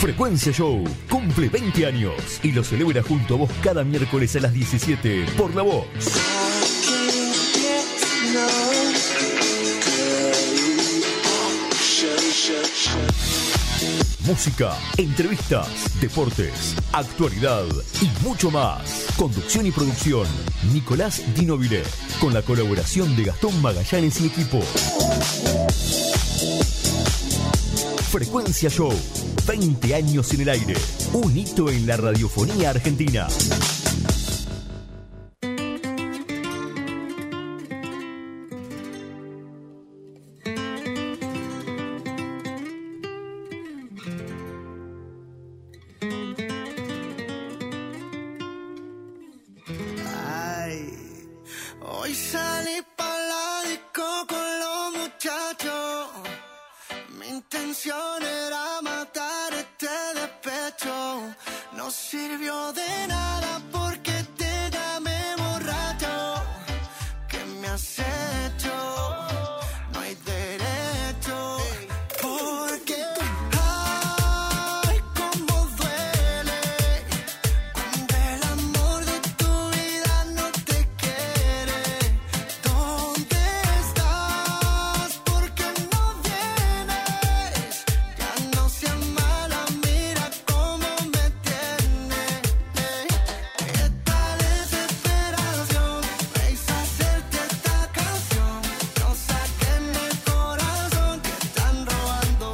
Frecuencia Show cumple 20 años y lo celebra junto a vos cada miércoles a las 17 por La Vox. Música, entrevistas, deportes, actualidad y mucho más. Conducción y producción, Nicolás Dinovile, con la colaboración de Gastón Magallanes y equipo. Frecuencia Show, 20 años en el aire, un hito en la radiofonía argentina. Hoy salí pa' la disco con los muchachos. Mi intención era matar este despecho. No sirvió de nada porque te llamé borracho. ¿Qué me has hecho? No hay derecho. Porque ay, cómo duele cuando el amor de tu vida no te quiere. ¿Dónde estás? ¿Por qué no vienes? Ya no seas mala, mira cómo me tienes. Esta desesperación me hizo hacerte esta canción. No saquen el corazón que están robando.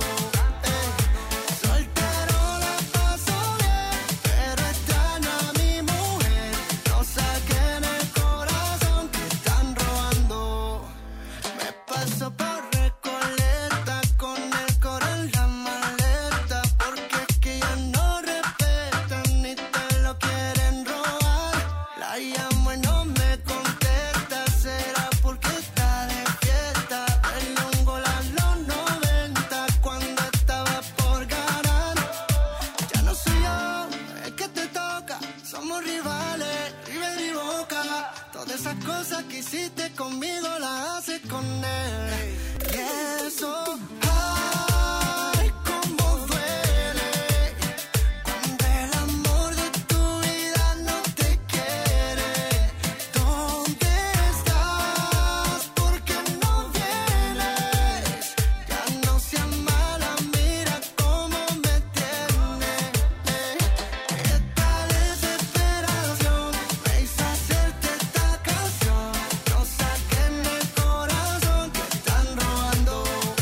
Soltero la paso bien, pero extraño a mi mujer. No saquen el corazón que están robando. Me paso por Recoleta con el coro en la maleta, porque es que ya no respetan ni te lo quieren robar. La llamo y no me contesta, será porque está de fiesta. El hongo a los 90 cuando estaba por ganar. Ya no soy yo, es que te toca. Somos rivales, River y Boca. Todas esas cosas que hiciste conmigo las haces con él. Y eso, ay, cómo duele cuando el amor de tu vida no te quiere. ¿Dónde estás? ¿Por qué no vienes? Ya no seas mala, mira cómo me tienes. Esta desesperación me hizo hacerte esta canción. No saquen el corazón que están robando.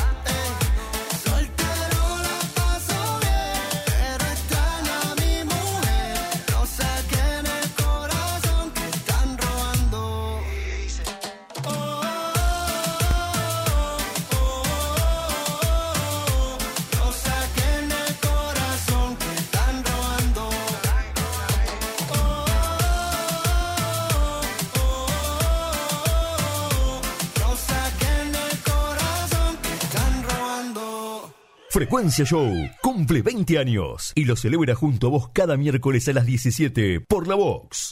Soltero la paso bien, pero extraño a mi mujer. No saquen el corazón que están robando. No saquen el corazón que están robando. No saquen el corazón que están robando. Frecuencia Show cumple 20 años y lo celebra junto a vos cada miércoles a las 17 por La Vox.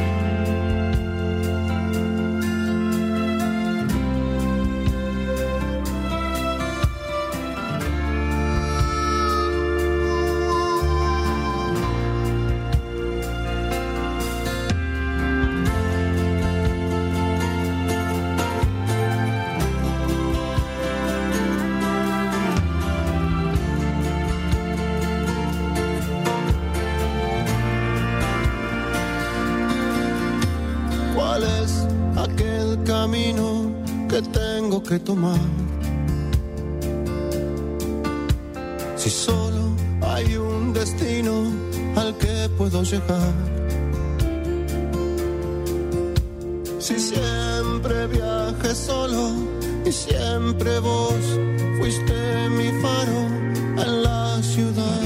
¿Cuál es aquel camino que tengo que tomar? Si solo hay un destino al que puedo llegar. Si siempre viajé solo y siempre vos fuiste mi faro en la ciudad.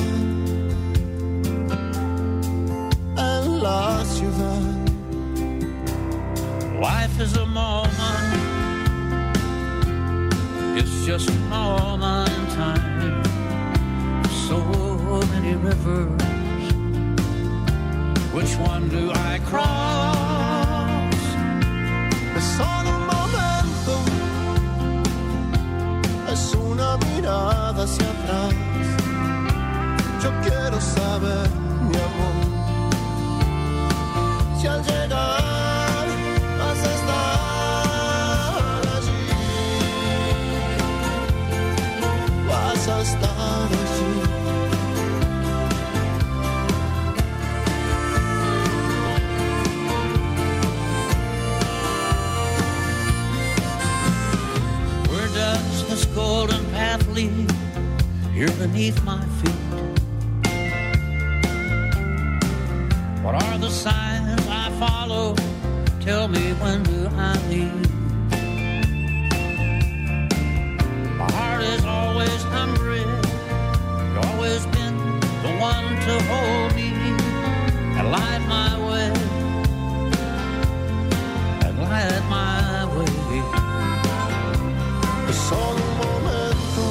En la ciudad. Life is a moment, it's just a moment in time. So many rivers, which one do I cross? Es solo un momento, es una mirada hacia atrás. Yo quiero saber, mi amor, si al llegar vas a estar allí, vas a estar allí. Where does this golden path lead? Here beneath my feet. What are the signs I follow? Tell me, when do I leave? My heart is always hungry. You've always been the one to hold me and light my way, and light my way. Es solo un momento,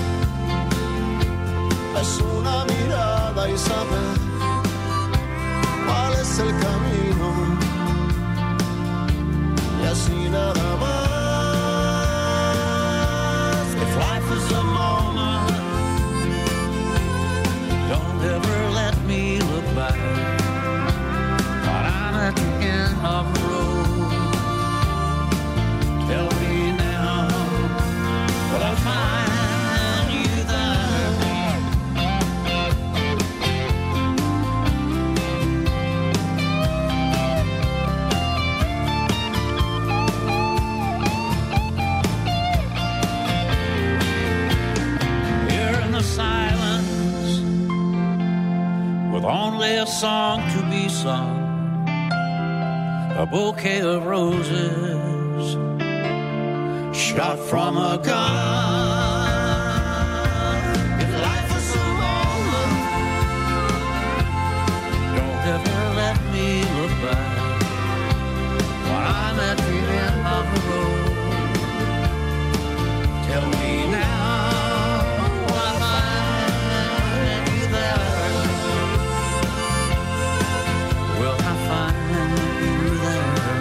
es una mirada y saber cuál es el camino, y así nada más. If life is a moment, don't ever let me look back. But I'm at the end of the road. Tell me now, will I find you there? Here in the silence, with only a song to be sung, a bouquet of roses shot from a gun. If life is a moment, don't ever let me look back. When I'm at the end of the road, tell me now, will I find you there? Will I find you there?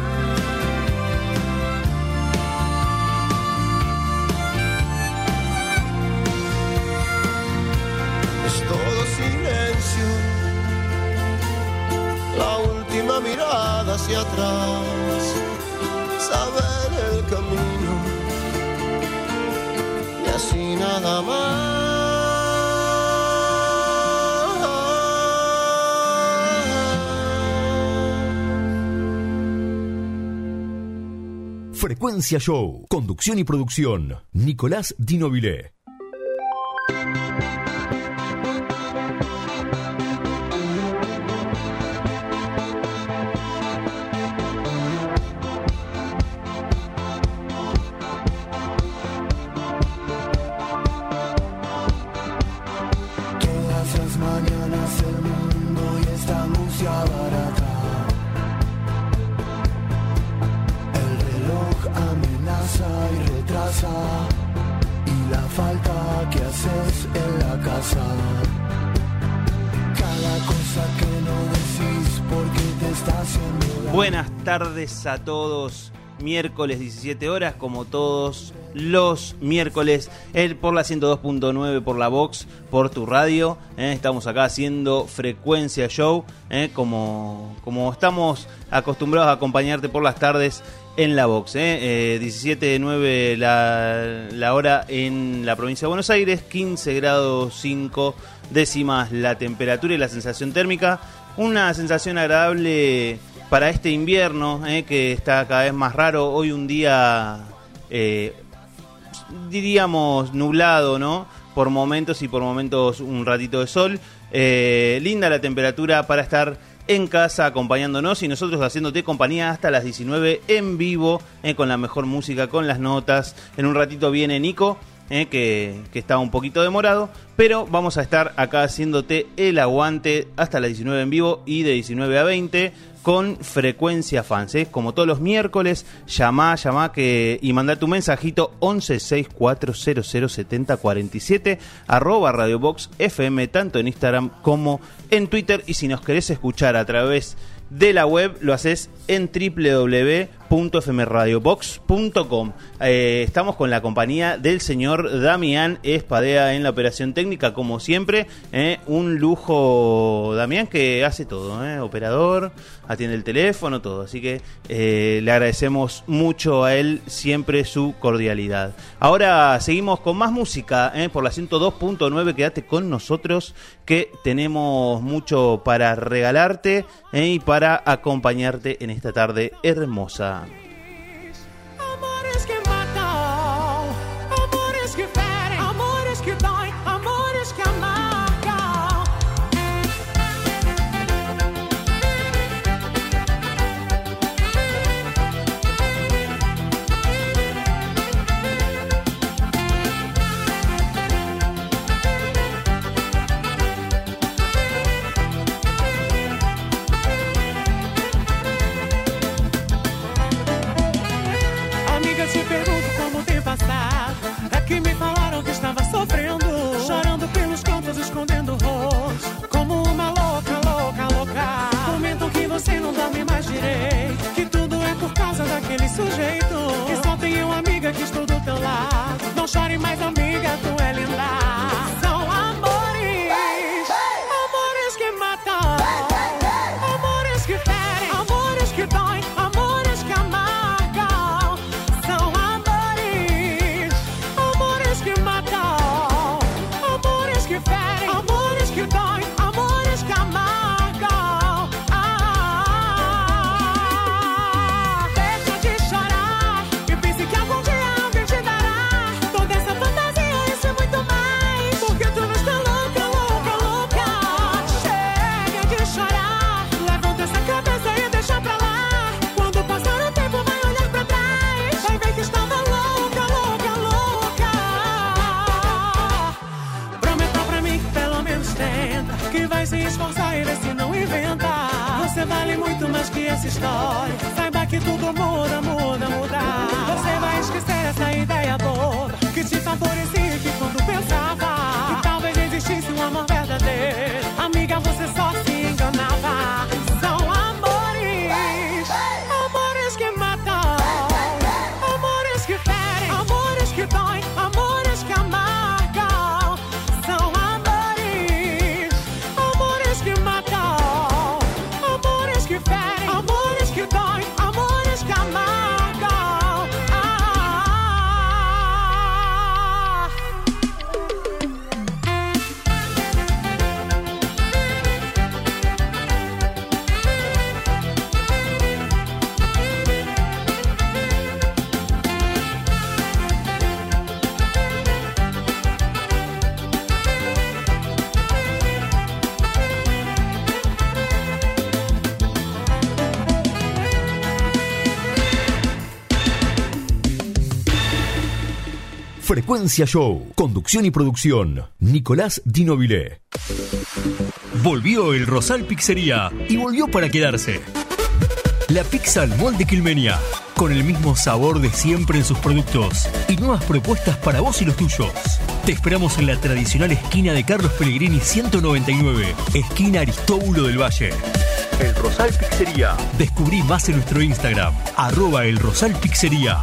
Es todo silencio, la última mirada hacia atrás, saber el camino, y así nada más. Frecuencia Show. Conducción y producción. Nicolás Di Nobile. Todas las mañanas el mundo y esta música barata. El reloj amenaza y retrasa, y la falta que haces en la casa. Cada cosa que no decís porque te está haciendo daño. Buenas tardes a todos. Miércoles 17 horas, como todos los miércoles, por la 102.9, por la Vox, por tu radio. Estamos acá haciendo Frecuencia Show, como estamos acostumbrados a acompañarte por las tardes en la Vox. 17:09 la hora en la provincia de Buenos Aires, 15 grados 5 décimas la temperatura y la sensación térmica. Una sensación agradable para este invierno, que está cada vez más raro. Hoy un día, diríamos, nublado, ¿no? Por momentos y por momentos un ratito de sol. Linda la temperatura para estar en casa acompañándonos y nosotros haciéndote compañía hasta las 19 en vivo, con la mejor música, con las notas. En un ratito viene Nico, que está un poquito demorado, pero vamos a estar acá haciéndote el aguante hasta las 19 en vivo y de 19 a 20 con Frecuencia Fans, como todos los miércoles. Llamá y mandá tu mensajito 1164007047 @RadioBoxFM, tanto en Instagram como en Twitter. Y si nos querés escuchar a través de la web, lo haces en www.radiobox.com. www.fmradiobox.com. Estamos con la compañía del señor Damián Espadea en la operación técnica, como siempre. Un lujo, Damián, que hace todo, operador, atiende el teléfono, todo. Así que le agradecemos mucho a él siempre su cordialidad. Ahora seguimos con más música por la 102.9. Quédate con nosotros, que tenemos mucho para regalarte y para acompañarte en esta tarde hermosa. Amores que matam, amores que ferem, amores que doem, amores que amargam. Amiga, te pergunto como tem passado. É que me falaram que estava sofrendo, chorando pelos cantos, escondendo o rosto, como uma louca, louca, louca. Comentam que você não dorme mais direito, que tudo é por causa daquele sujeito, que só tem eu, amiga, que estou do teu lado. Não chore mais, amiga, tu é linda. São amores, amores que matam, amores que ferem, amores que doem, amores que amargam. São amores, amores que matam, amores que ferem, amores que doem, amores que amargam. Deixa de chorar e pense que algum dia alguém te dará toda essa fantasia, isso é muito mais, porque tu não está louca, louca, louca. Chega de chorar, levanta essa cabeça e deixa pra lá. Quando passar o tempo vai olhar pra trás, vai ver que estava louca, louca, louca. Prometa pra mim que pelo menos tenta, que vai se esforçar e ver se não inventa. Você vale muito mais que essa história, saiba que tudo muda, muda, muda. Você vai esquecer essa ideia boba que te favorecia, que quando pensava que talvez existisse um amor verdadeiro, amiga, você só se enganava. São amores, amores que matam, amores que ferem, amores que doem, amores que amargam. São amores, amores que matam, amores que ferem, amores que doem, amores que amargam. Frecuencia Show. Conducción y producción, Nicolás Dinovile. Volvió el Rosal Pizzería y volvió para quedarse. La pizza al molde quilmenia, con el mismo sabor de siempre en sus productos y nuevas propuestas para vos y los tuyos. Te esperamos en la tradicional esquina de Carlos Pellegrini 199, esquina Aristóbulo del Valle. El Rosal Pizzería. Descubrí más en nuestro Instagram, @elrosalpizzería.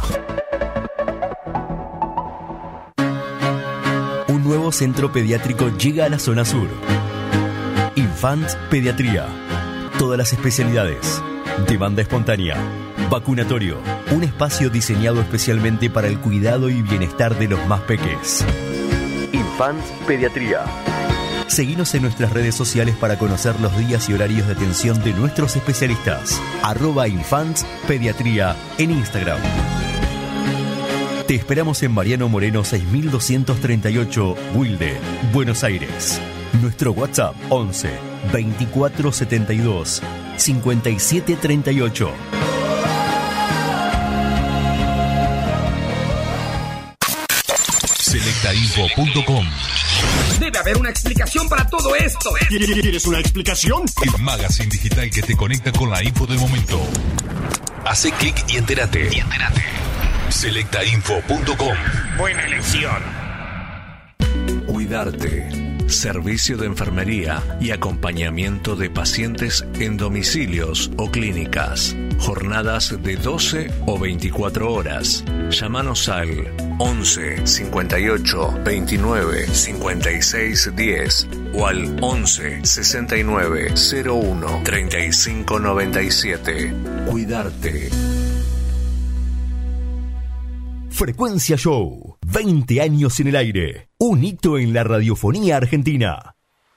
Un nuevo centro pediátrico llega a la zona sur. Infants Pediatría. Todas las especialidades. Demanda espontánea. Vacunatorio. Un espacio diseñado especialmente para el cuidado y bienestar de los más peques. Infants Pediatría. Seguinos en nuestras redes sociales para conocer los días y horarios de atención de nuestros especialistas. @Infants Pediatría en Instagram. Te esperamos en Mariano Moreno 6238, Wilde, Buenos Aires. Nuestro WhatsApp 11 2472 5738. Selectainfo.com. Debe haber una explicación para todo esto. ¿Quieres una explicación? El magazine digital que te conecta con la info del momento. Hace clic y entérate. Selectainfo.com. Buena elección. Cuidarte. servicio de enfermería y acompañamiento de pacientes en domicilios o clínicas. Jornadas de 12 o 24 horas. Llámanos al 11 58 29 56 10 o al 11 69 01 35 97. Cuidarte. Frecuencia Show, 20 años en el aire, un hito en la radiofonía argentina.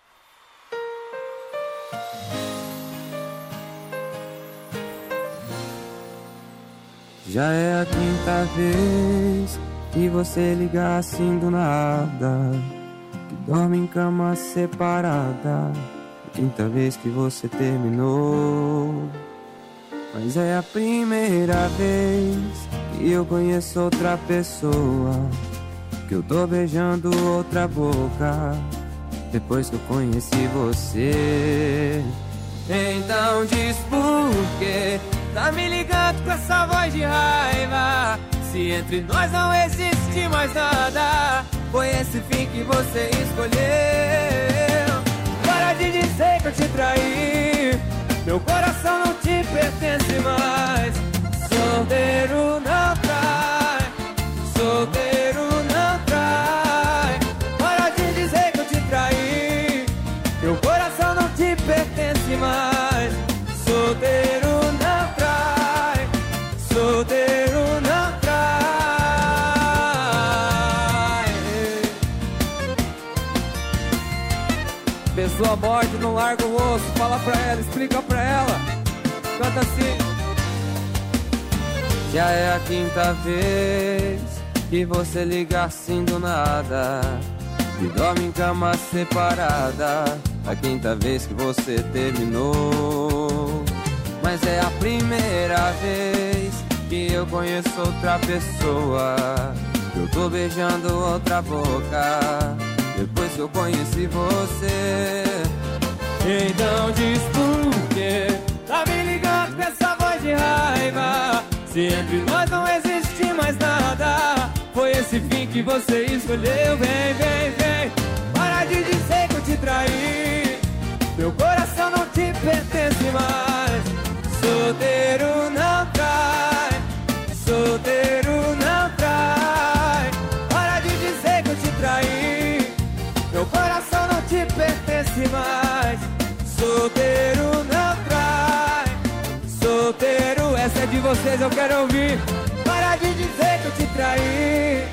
Já é a quinta vez que você liga assim do nada, que dorme em cama separada. A quinta vez que você terminou. Mas é a primeira vez que eu conheço outra pessoa, que eu tô beijando outra boca, depois que eu conheci você. Então diz por quê tá me ligando com essa voz de raiva, se entre nós não existe mais nada. Foi esse fim que você escolheu. Para de dizer que eu te traí, meu coração não te pertence mais. Solteiro não trai, solteiro não trai. Para de dizer que eu te traí, meu coração não te pertence mais. Solteiro não trai, solteiro não trai. Pessoa morte, não larga o osso. Fala pra ela, explica pra ela. Canta assim. Já é a quinta vez que você liga assim do nada, e dorme em cama separada. A quinta vez que você terminou. Mas é a primeira vez que eu conheço outra pessoa, que eu tô beijando outra boca, depois que eu conheci você. Então diz por quê tá me ligando com essa voz de raiva, se entre nós não existe mais nada. Foi esse fim que você escolheu. Vem, vem, vem, para de dizer que eu te traí, meu coração não te pertence mais. Solteiro não trai, solteiro não trai. Para de dizer que eu te traí, meu coração não te pertence mais. Solteiro não trai, solteiro, essa é de vocês, eu quero ouvir. Para de dizer que eu te traí.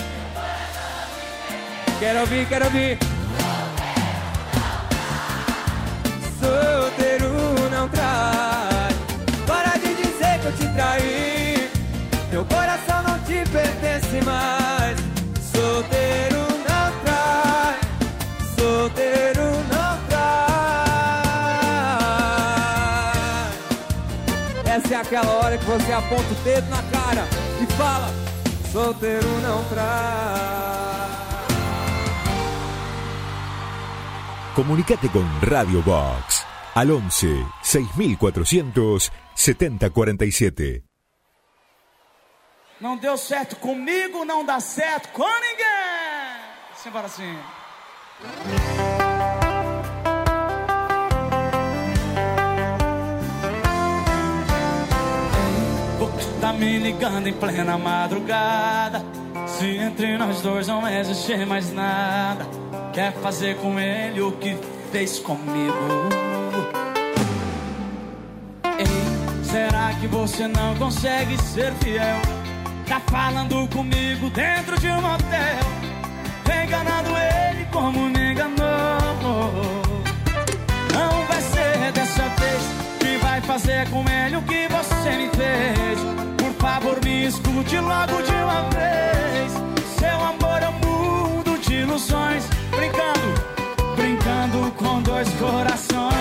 Quero ouvir, quero ouvir. Solteiro não trai. Para de dizer que eu te traí, meu coração não te pertence mais. Solteiro não trai, solteiro não trai. Essa é aquela hora que você aponta o dedo na cara e fala: solteiro não trai. Comunicate con Radio Box al 11 6400 7047. Não deu certo comigo, não dá certo com ninguém. Simbora assim. Porque tá me ligando em plena madrugada, se entre nós dois não existe mais nada. Quer fazer com ele o que fez comigo. Ei, será que você não consegue ser fiel? Tá falando comigo dentro de um motel, enganando ele como me enganou. Não vai ser dessa vez que vai fazer com ele o que você me fez. Por favor, me escute logo de uma vez. Seu amor é um mundo de ilusões, brincando, brincando com dois corações.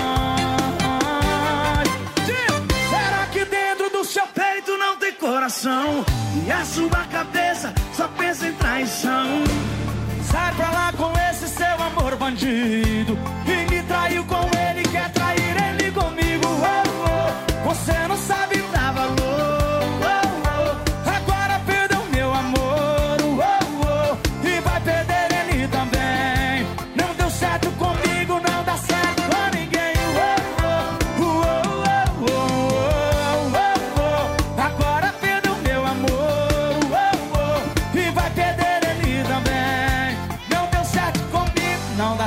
Será que dentro do seu peito não tem coração? E a sua cabeça só pensa em traição? Sai pra lá com esse seu amor bandido, e me traiu com ele, quer trair ele comigo. Oh, oh. Você não sabe dar valor. Oh, oh. Agora perdeu meu amor. Oh, oh. E vai perder ele também. Não deu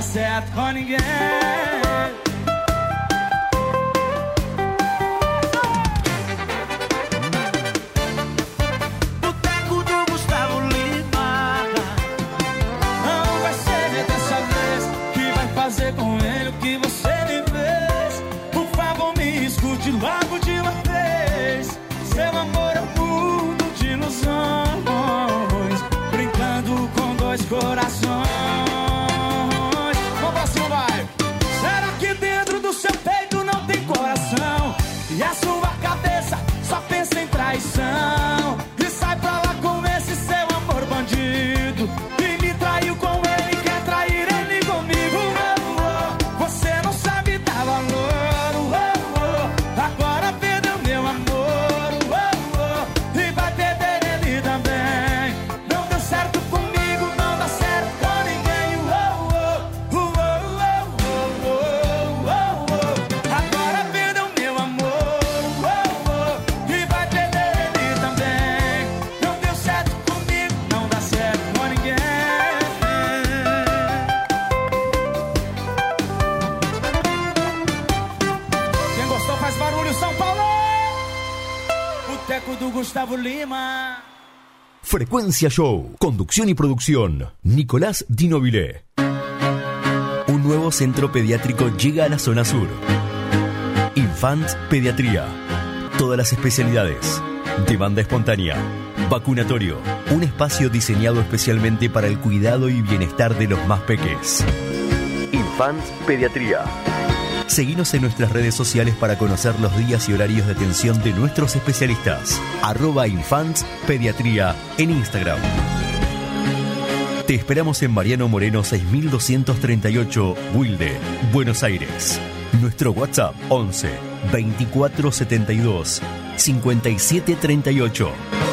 certo com ninguém. Boteco do Gustavo Lima. Não vai ser dessa vez que vai fazer com ele o que você me fez. Por favor, me escute logo de uma vez. Seu amor é um mundo de ilusões, brincando com dois corações. Vamos pra cima, vai. Será que dentro do seu peito não tem coração? E a sua cabeça só pensa em traição? E sai pra lá com esse seu amor bandido, e me traiu com ele, quer trair ele comigo. Você não sabe dar valor. Agora perdeu meu amor, e vai perder ele também. Não deu certo comigo, não dá certo com ninguém. Agora perdeu meu amor, e vai perder ele também. Não deu certo comigo, não dá certo com ninguém. Quem gostou faz barulho, São Paulo. Boteco do Gustavo Lima. Frecuencia Show. Conducción y producción. Nicolás Di Nobile. Un nuevo centro pediátrico llega a la zona sur. Infant Pediatría. Todas las especialidades. Demanda espontánea. Vacunatorio. Un espacio diseñado especialmente para el cuidado y bienestar de los más peques. Infant Pediatría. Seguinos en nuestras redes sociales para conocer los días y horarios de atención de nuestros especialistas. @Infants Pediatría en Instagram. Te esperamos en Mariano Moreno 6238, Wilde, Buenos Aires. Nuestro WhatsApp 11 2472 5738.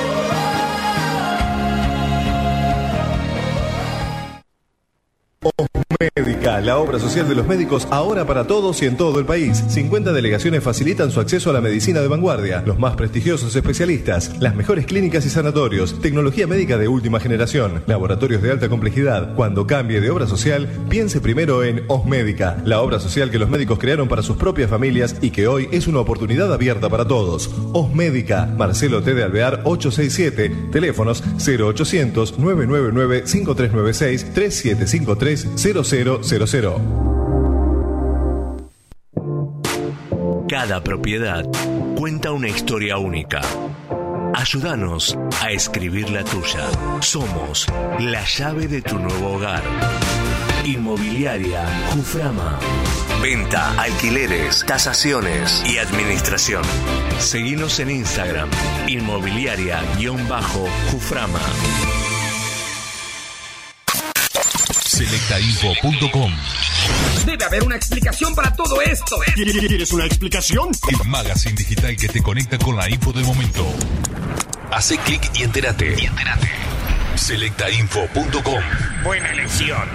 Médica, la obra social de los médicos ahora para todos y en todo el país. 50 delegaciones facilitan su acceso a la medicina de vanguardia, los más prestigiosos especialistas, las mejores clínicas y sanatorios, tecnología médica de última generación, laboratorios de alta complejidad. Cuando cambie de obra social, piense primero en Osmédica, la obra social que los médicos crearon para sus propias familias y que hoy es una oportunidad abierta para todos. Osmédica, Marcelo T. de Alvear 867, teléfonos 0800 999 5396 3753 0000. Cada propiedad cuenta una historia única. Ayúdanos a escribir la tuya. Somos la llave de tu nuevo hogar. Inmobiliaria Juframa. Venta, alquileres, tasaciones y administración. Seguinos en Instagram. Inmobiliaria_Juframa. Selectainfo.com. Debe haber una explicación para todo esto. ¿Quieres una explicación? El magazine digital que te conecta con la info del momento. Hace clic y entérate. Selectainfo.com. Buena elección.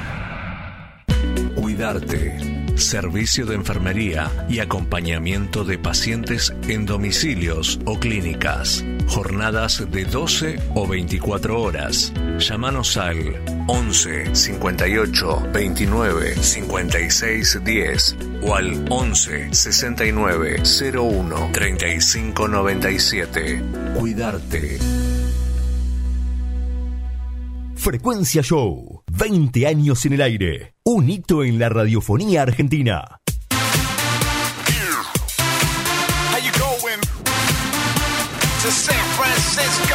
Cuidarte. Servicio de enfermería y acompañamiento de pacientes en domicilios o clínicas. Jornadas de 12 o 24 horas. Llámanos al 11 58 29 56 10 o al 11 69 01 35 97. Cuidarte. Frecuencia Show. 20 años en el aire. Un hito en la radiofonía argentina. How you going to San Francisco?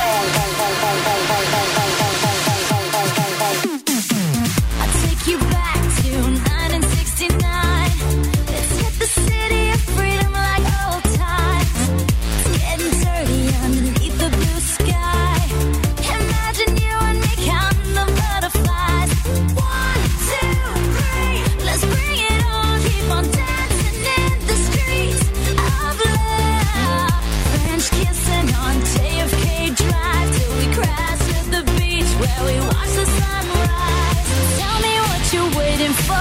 I'll take you back to 1969. Let's hit the city of freedom like old times. It's getting dirty underneath the blue sky. Imagine you and me counting the butterflies. 1, 2, 3, let's bring it on. Keep on dancing in the streets of love. French kissing on JFK Drive till we crash at the beach where we watch the sunrise. Tell me what you're waiting for.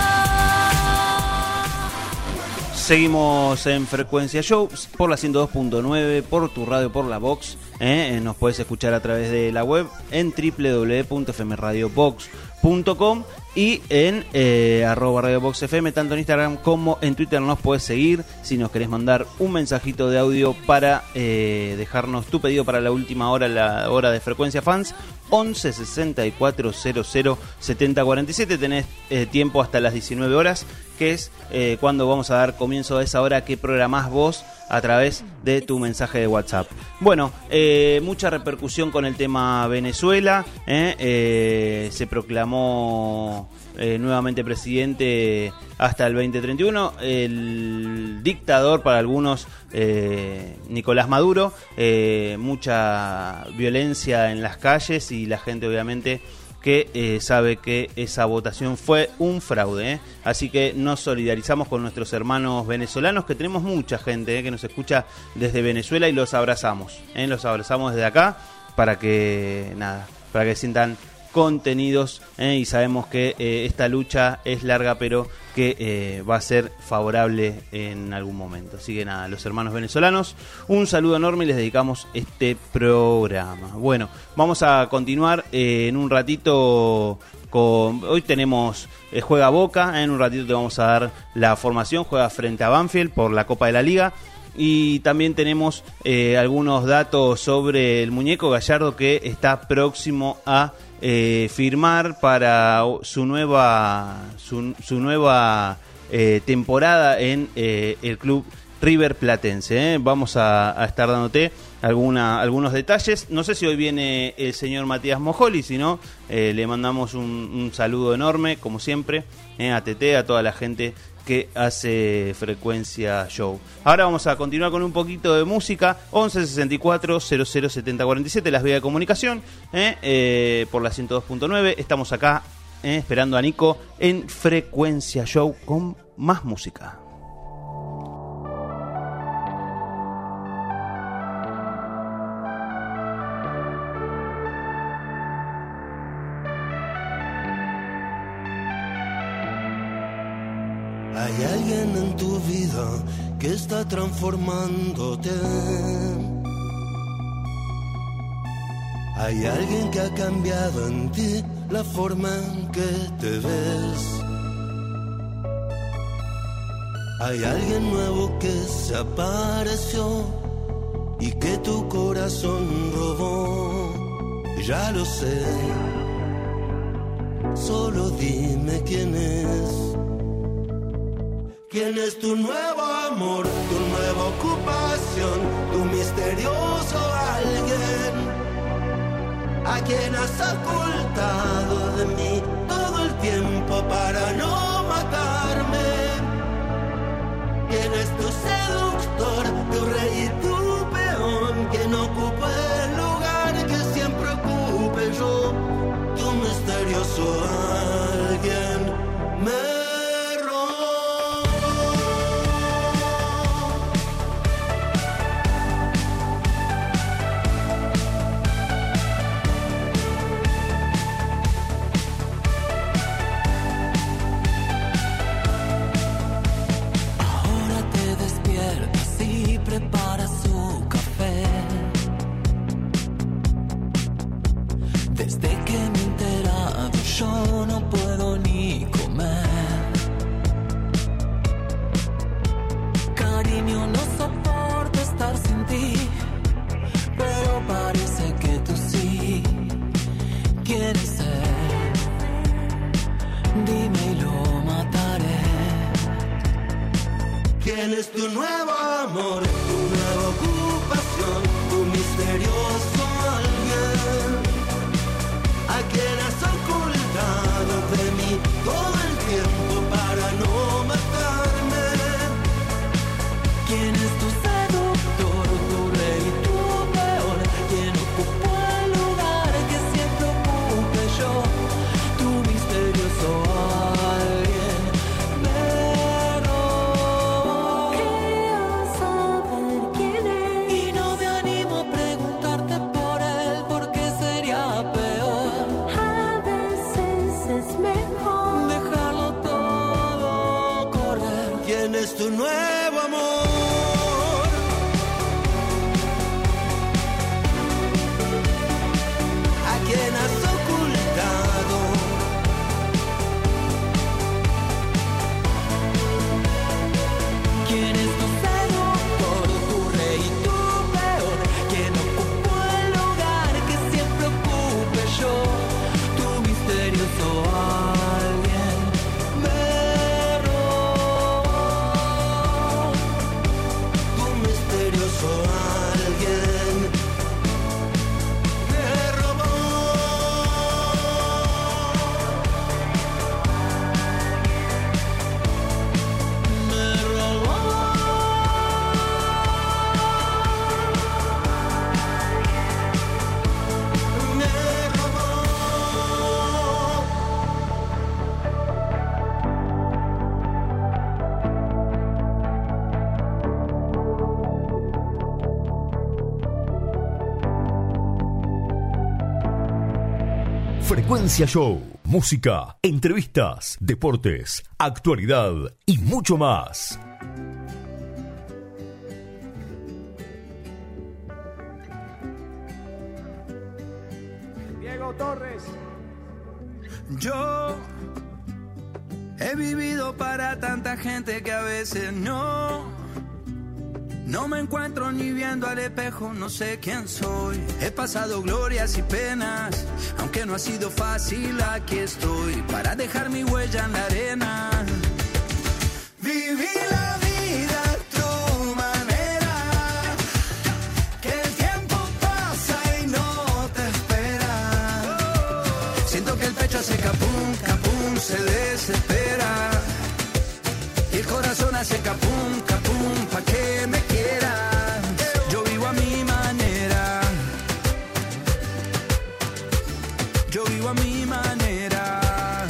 Seguimos en Frecuencia Show por la 102.9, por tu radio, por la Vox. Nos puedes escuchar a través de la web en www.fmradiovox.com Y en @Radio Box FM, tanto en Instagram como en Twitter nos puedes seguir. Si nos querés mandar un mensajito de audio para dejarnos tu pedido para la última hora, la hora de Frecuencia Fans, 11 64 00 70 47. Tenés tiempo hasta las 19 horas, que es cuando vamos a dar comienzo a esa hora que programás vos a través de tu mensaje de WhatsApp. Bueno, mucha repercusión con el tema Venezuela. Se proclamó nuevamente presidente hasta el 2031 el dictador para algunos, Nicolás Maduro. Mucha violencia en las calles y la gente obviamente que sabe que esa votación fue un fraude, Así que nos solidarizamos con nuestros hermanos venezolanos, que tenemos mucha gente que nos escucha desde Venezuela, y los abrazamos, los abrazamos desde acá para que sientan contenidos, y sabemos que esta lucha es larga, pero que va a ser favorable en algún momento. Así que nada, los hermanos venezolanos, un saludo enorme y les dedicamos este programa. Bueno, vamos a continuar en un ratito con... Hoy tenemos juega Boca, en un ratito te vamos a dar la formación, juega frente a Banfield por la Copa de la Liga. Y también tenemos algunos datos sobre el muñeco Gallardo, que está próximo a firmar para su nueva temporada en el club River Platense. Vamos a estar dándote algunos detalles. No sé si hoy viene el señor Matías Mojoli, si no, le mandamos un saludo enorme, como siempre, a TT, a toda la gente que hace Frecuencia Show. Ahora vamos a continuar con un poquito de música. 11 64 00 70 47, las vías de comunicación, por la 102.9. Estamos acá esperando a Nico en Frecuencia Show con más música. Hay alguien en tu vida que está transformándote. Hay alguien que ha cambiado en ti la forma en que te ves. Hay alguien nuevo que se apareció y que tu corazón robó. Ya lo sé, solo dime quién es. ¿Quién es tu nuevo amor, tu nueva ocupación, tu misterioso alguien? ¿A quien has ocultado de mí todo el tiempo para no matarme? ¿Quién es tu seductor, tu rey y tu peón? ¿Quién ocupa el lugar que siempre ocupe yo? Tu misterioso alguien me... ¿Quién es tu nuevo amor, tu nueva ocupación, tu misterioso alguien? ¿A quien has ocultado de mí todo el tiempo para no matarme? ¿Quién es tu seductor, tu rey y tu peor? ¿Quién ocupó el lugar que siempre ocupe yo? Tu misterioso alguien. Quería saber quién es y no me animo a preguntarte Frecuencia Show, música, entrevistas, deportes, actualidad y mucho más. Diego Torres. Yo he vivido para tanta gente que a veces no me encuentro ni viendo al espejo, no sé quién soy. He pasado glorias y penas, aunque no ha sido fácil, aquí estoy para dejar mi huella en la arena. Viví la vida a tu manera, que el tiempo pasa y no te espera. Siento que el pecho hace capum, capum, se desespera. Y el corazón hace capum, capum, pa' que me quieras. Yo vivo a mi manera. Yo vivo a mi manera.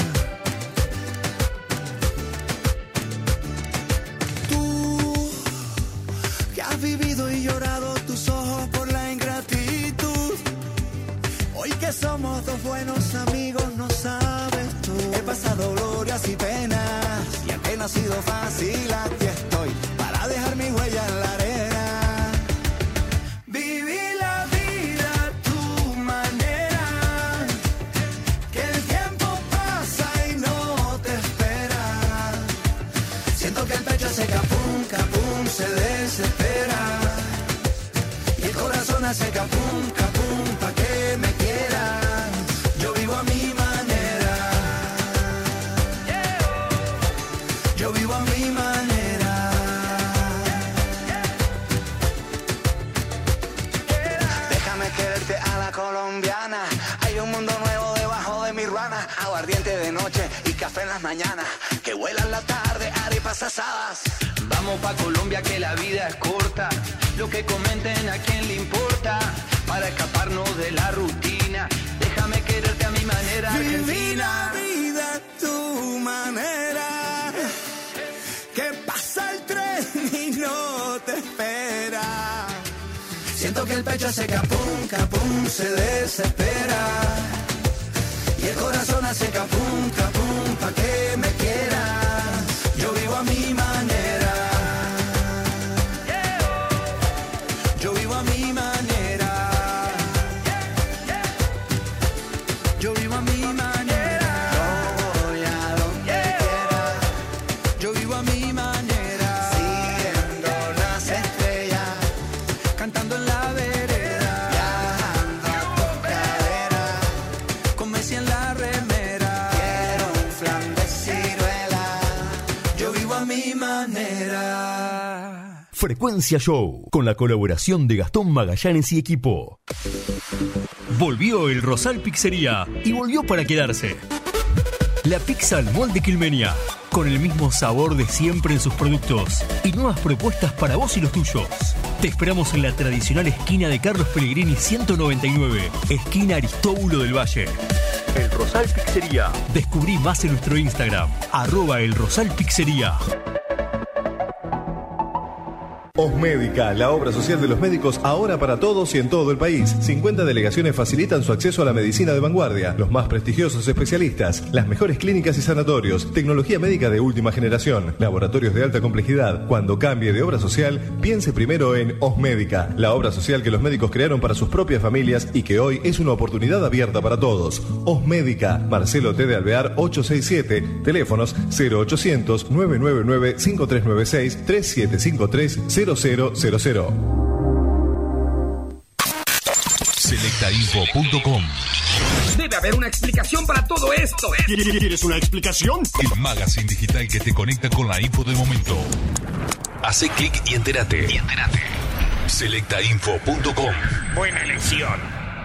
Tú, que has vivido y llorado tus ojos por la ingratitud. Hoy que somos dos buenos amigos, no sabes tú. He pasado glorias y penas, y aunque no ha sido fácil, aquí estoy para dejar mi huella en la arena. Viví la vida a tu manera, que el tiempo pasa y no te espera. Siento que el pecho hace capum, capum, se desespera. Y el corazón hace capum, capum, pa' que me quieras. Yo vivo a mi manera. Yo vivo a mi manera. Déjame quererte a la colombiana. Hay un mundo nuevo debajo de mi ruana. Aguardiente de noche y café en las mañanas. Que vuelan la tarde, arepas asadas. Vamos pa' Colombia que la vida es corta. Lo que comenten a quién le importa. Para escaparnos de la rutina. Déjame quererte a mi manera. Viví la vida a tu manera. Que pasa el tren y no te espera. Siento que el pecho hace capum, capum, se desespera. Y el corazón hace capum, capum, pa' que me quieras. Yo vivo a mi manera. Yo vivo a mi manera. Yo vivo a mi manera. Yo voy a donde quiera. Yo vivo a mi manera. Siguiendo las estrellas, cantando en la vereda. Viajando a tu cadera, con Messi en la remera. Quiero un flan de ciruela. Yo vivo a mi manera. Frecuencia Show, con la colaboración de Gastón Magallanes y equipo. Volvió el Rosal Pizzería y volvió para quedarse. La pizza al molde quilmenia, con el mismo sabor de siempre en sus productos y nuevas propuestas para vos y los tuyos. Te esperamos en la tradicional esquina de Carlos Pellegrini 199, esquina Aristóbulo del Valle. El Rosal Pizzería. Descubrí más en nuestro Instagram, @elrosalpizzería. Osmédica, la obra social de los médicos ahora para todos y en todo el país. 50 delegaciones facilitan su acceso a la medicina de vanguardia, los más prestigiosos especialistas, las mejores clínicas y sanatorios, tecnología médica de última generación, laboratorios de alta complejidad. Cuando cambie de obra social, piense primero en Osmédica, la obra social que los médicos crearon para sus propias familias y que hoy es una oportunidad abierta para todos. Osmédica, Marcelo T. de Alvear 867, teléfonos 0800 999 5396 3753 0000. Selectainfo.com. Debe haber una explicación para todo esto. ¿Quieres una explicación? El magazine digital que te conecta con la info del momento. Hace clic y entérate. Selectainfo.com. Buena elección.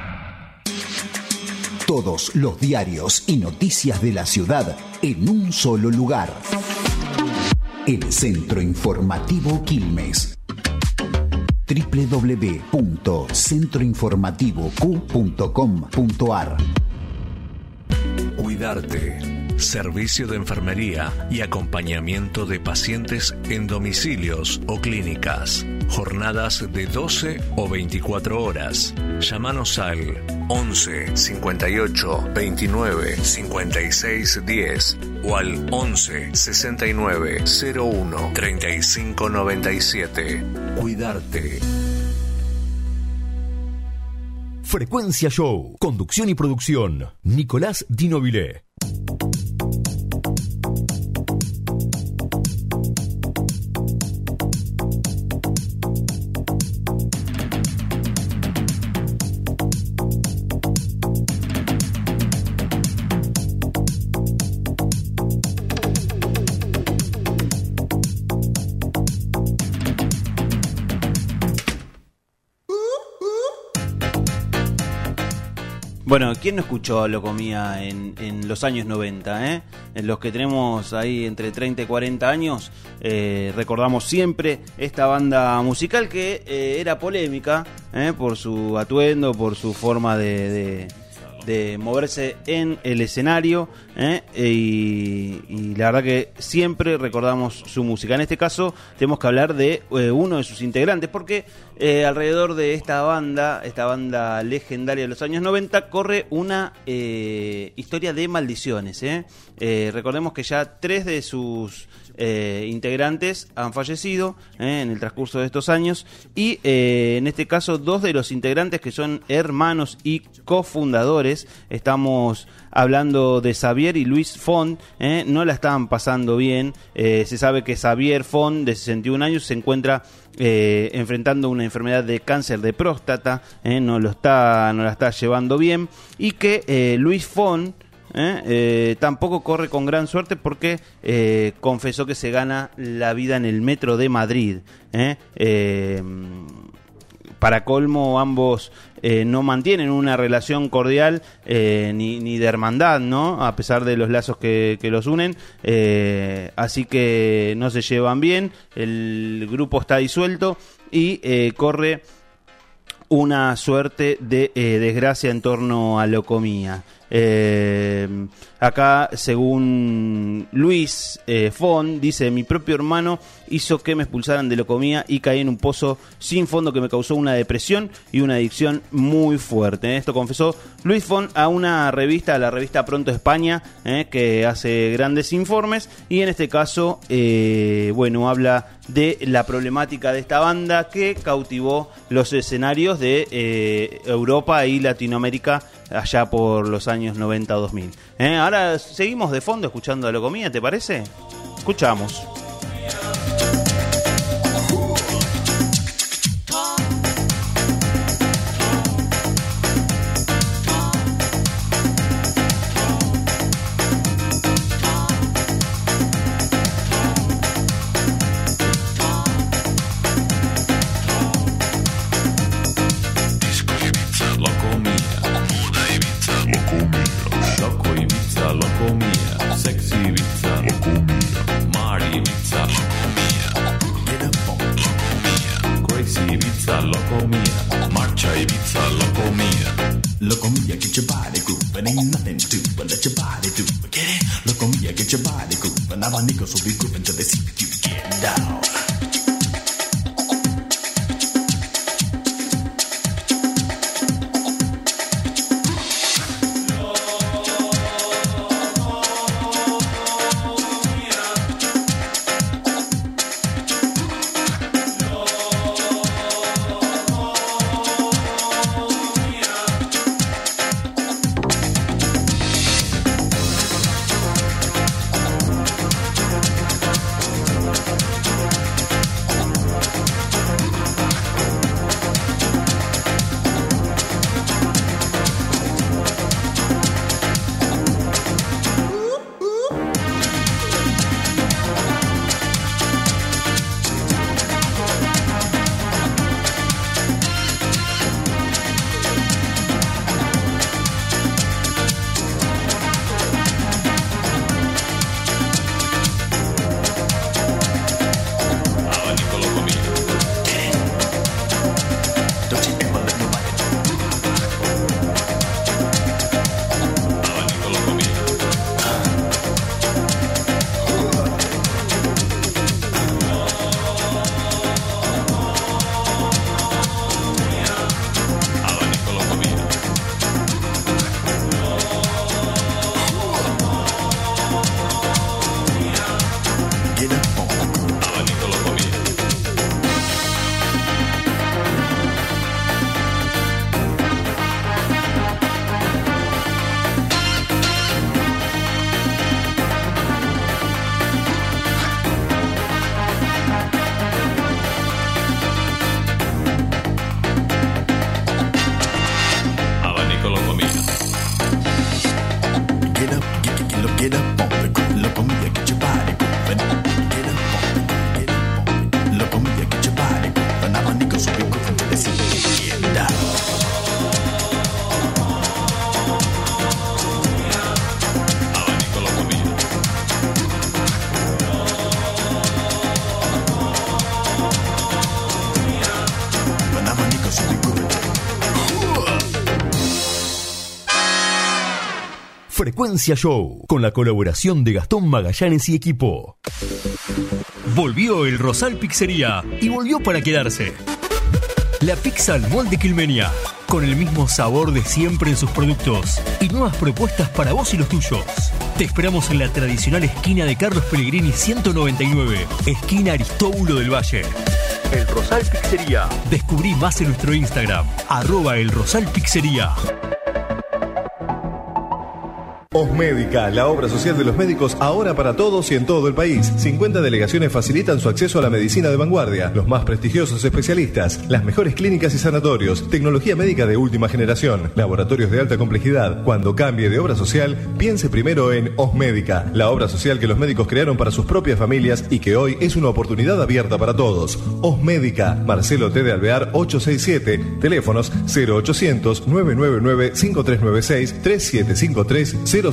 Todos los diarios y noticias de la ciudad en un solo lugar. El Centro Informativo Quilmes. www.centroinformativoq.com.ar. Cuidarte. Servicio de enfermería y acompañamiento de pacientes en domicilios o clínicas. Jornadas de 12 o 24 horas. Llámanos al 11 58 29 56 10 o al 11 69 01 35 97. Cuidarte. Frecuencia Show. Conducción y producción. Nicolás Di Nobile. Bueno, ¿quién no escuchó a Locomía en los años 90? En los que tenemos ahí entre 30 y 40 años, recordamos siempre esta banda musical que era polémica por su atuendo, por su forma de moverse en el escenario, y la verdad que siempre recordamos su música. En este caso tenemos que hablar de uno de sus integrantes, porque alrededor de esta banda legendaria de los años 90, corre una historia de maldiciones. Recordemos que ya 3 de sus integrantes han fallecido en el transcurso de estos años, y en este caso 2 de los integrantes que son hermanos y cofundadores, estamos hablando de Xavier y Luis Font, no la estaban pasando bien. Se sabe que Xavier Font, de 61 años, se encuentra enfrentando una enfermedad de cáncer de próstata, no la está llevando bien, y que Luis Font tampoco corre con gran suerte, porque confesó que se gana la vida en el metro de Madrid. Para colmo, ambos no mantienen una relación cordial ni de hermandad, ¿no? A pesar de los lazos que los unen, así que no se llevan bien. El grupo está disuelto y corre una suerte de desgracia en torno a Locomía. Acá, según Luis Font, dice: mi propio hermano hizo que me expulsaran de Locomía y caí en un pozo sin fondo que me causó una depresión y una adicción muy fuerte. Esto confesó Luis Font a una revista, a la revista Pronto España, que hace grandes informes, y en este caso habla de la problemática de esta banda que cautivó los escenarios de Europa y Latinoamérica allá por los años 90-2000. Ahora seguimos de fondo escuchando a Locomía, ¿te parece? Escuchamos. Locomía, get your body grooving, ain't nothing to do but let your body do it. Get it? Locomía, get your body grooving. Abanicos will be grooving till they see that you get down. Frecuencia Show, con la colaboración de Gastón Magallanes y equipo. Volvió el Rosal Pizzería y volvió para quedarse. La pizza al molde quilmenia, con el mismo sabor de siempre en sus productos y nuevas propuestas para vos y los tuyos. Te esperamos en la tradicional esquina de Carlos Pellegrini 199, esquina Aristóbulo del Valle. El Rosal Pizzería. Descubrí más en nuestro Instagram, @elrosalpizzería. Osmédica, la obra social de los médicos ahora para todos y en todo el país. 50 delegaciones facilitan su acceso a la medicina de vanguardia, los más prestigiosos especialistas, las mejores clínicas y sanatorios, tecnología médica de última generación, laboratorios de alta complejidad. Cuando cambie de obra social, piense primero en Osmédica, la obra social que los médicos crearon para sus propias familias y que hoy es una oportunidad abierta para todos. Osmédica, Marcelo T. de Alvear 867, teléfonos 0800 999 5396 3753 0000.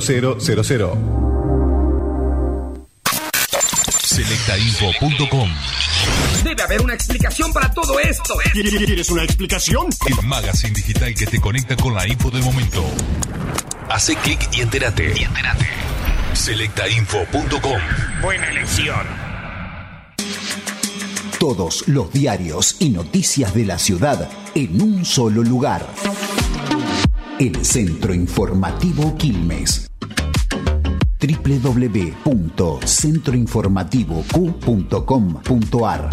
Selectainfo.com. Debe haber una explicación para todo esto. ¿Quieres una explicación? El magazine digital que te conecta con la info del momento. Hace clic y entérate. Selectainfo.com. Buena elección. Todos los diarios y noticias de la ciudad en un solo lugar. El Centro Informativo Quilmes. www.centroinformativoq.com.ar.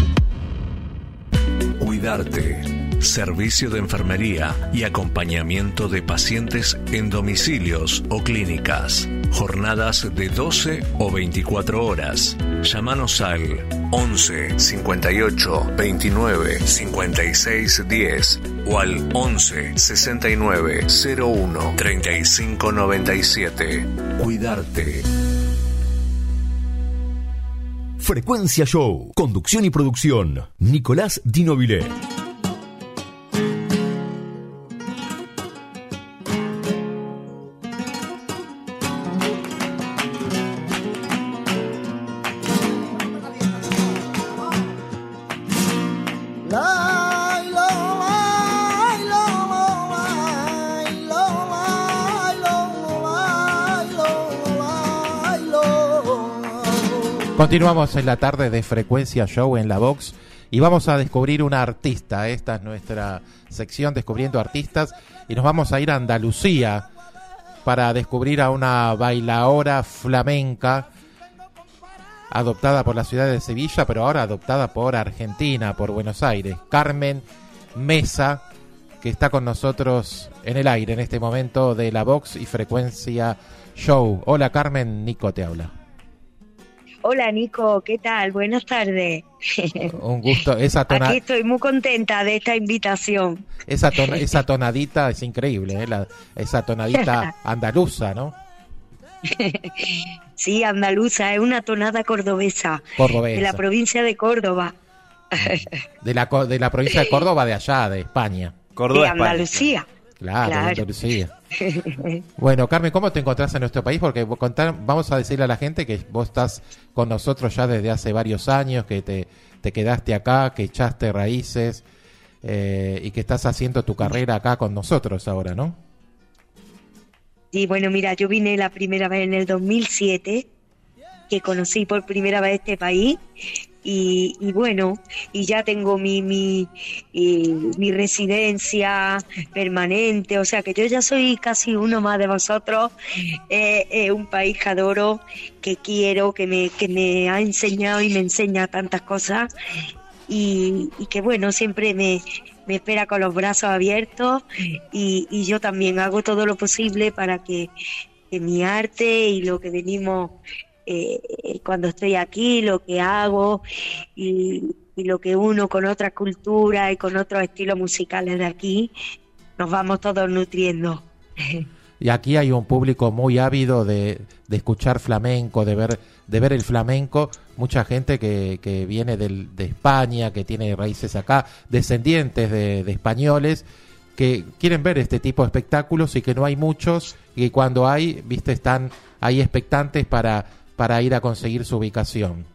Cuidarte. Servicio de enfermería y acompañamiento de pacientes en domicilios o clínicas. Jornadas de 12 o 24 horas. Llámanos al 11 58 29 56 10 o al 11 69 01 35 97. Cuidarte. Frecuencia Show, conducción y producción, Nicolás Dinovile. Continuamos en la tarde de Frecuencia Show en la Vox y vamos a descubrir una artista. Esta es nuestra sección Descubriendo Artistas y nos vamos a ir a Andalucía para descubrir a una bailaora flamenca adoptada por la ciudad de Sevilla, pero ahora adoptada por Argentina, por Buenos Aires. Carmen Mesa, que está con nosotros en el aire en este momento de la Vox y Frecuencia Show. Hola Carmen, Nico te habla. Hola Nico, ¿qué tal? Buenas tardes. Un gusto. Aquí estoy muy contenta de esta invitación. Esa tonadita es increíble, ¿eh? Esa tonadita andaluza, ¿no? Sí, andaluza, es una tonada cordobesa. De la provincia de Córdoba. De la provincia de Córdoba, de allá, de España. Córdoba, de Andalucía. Claro. De Andalucía. Bueno, Carmen, ¿cómo te encontrás en nuestro país? Porque vamos a decirle a la gente que vos estás con nosotros ya desde hace varios años, que te quedaste acá, que echaste raíces y que estás haciendo tu carrera acá con nosotros ahora, ¿no? Sí, bueno, mira, yo vine la primera vez en el 2007, que conocí por primera vez este país. Y bueno, y ya tengo mi residencia permanente, o sea que yo ya soy casi uno más de vosotros. Un país que adoro, que quiero, que me ha enseñado y me enseña tantas cosas y que bueno, siempre me espera con los brazos abiertos y yo también hago todo lo posible para que mi arte y lo que venimos cuando estoy aquí, lo que hago y lo que uno con otra cultura y con otros estilos musicales de aquí, nos vamos todos nutriendo. Y aquí hay un público muy ávido de escuchar flamenco, de ver el flamenco, mucha gente que viene de España, que tiene raíces acá, descendientes de españoles, que quieren ver este tipo de espectáculos y que no hay muchos, y cuando hay, viste, están ahí expectantes para ir a conseguir su ubicación.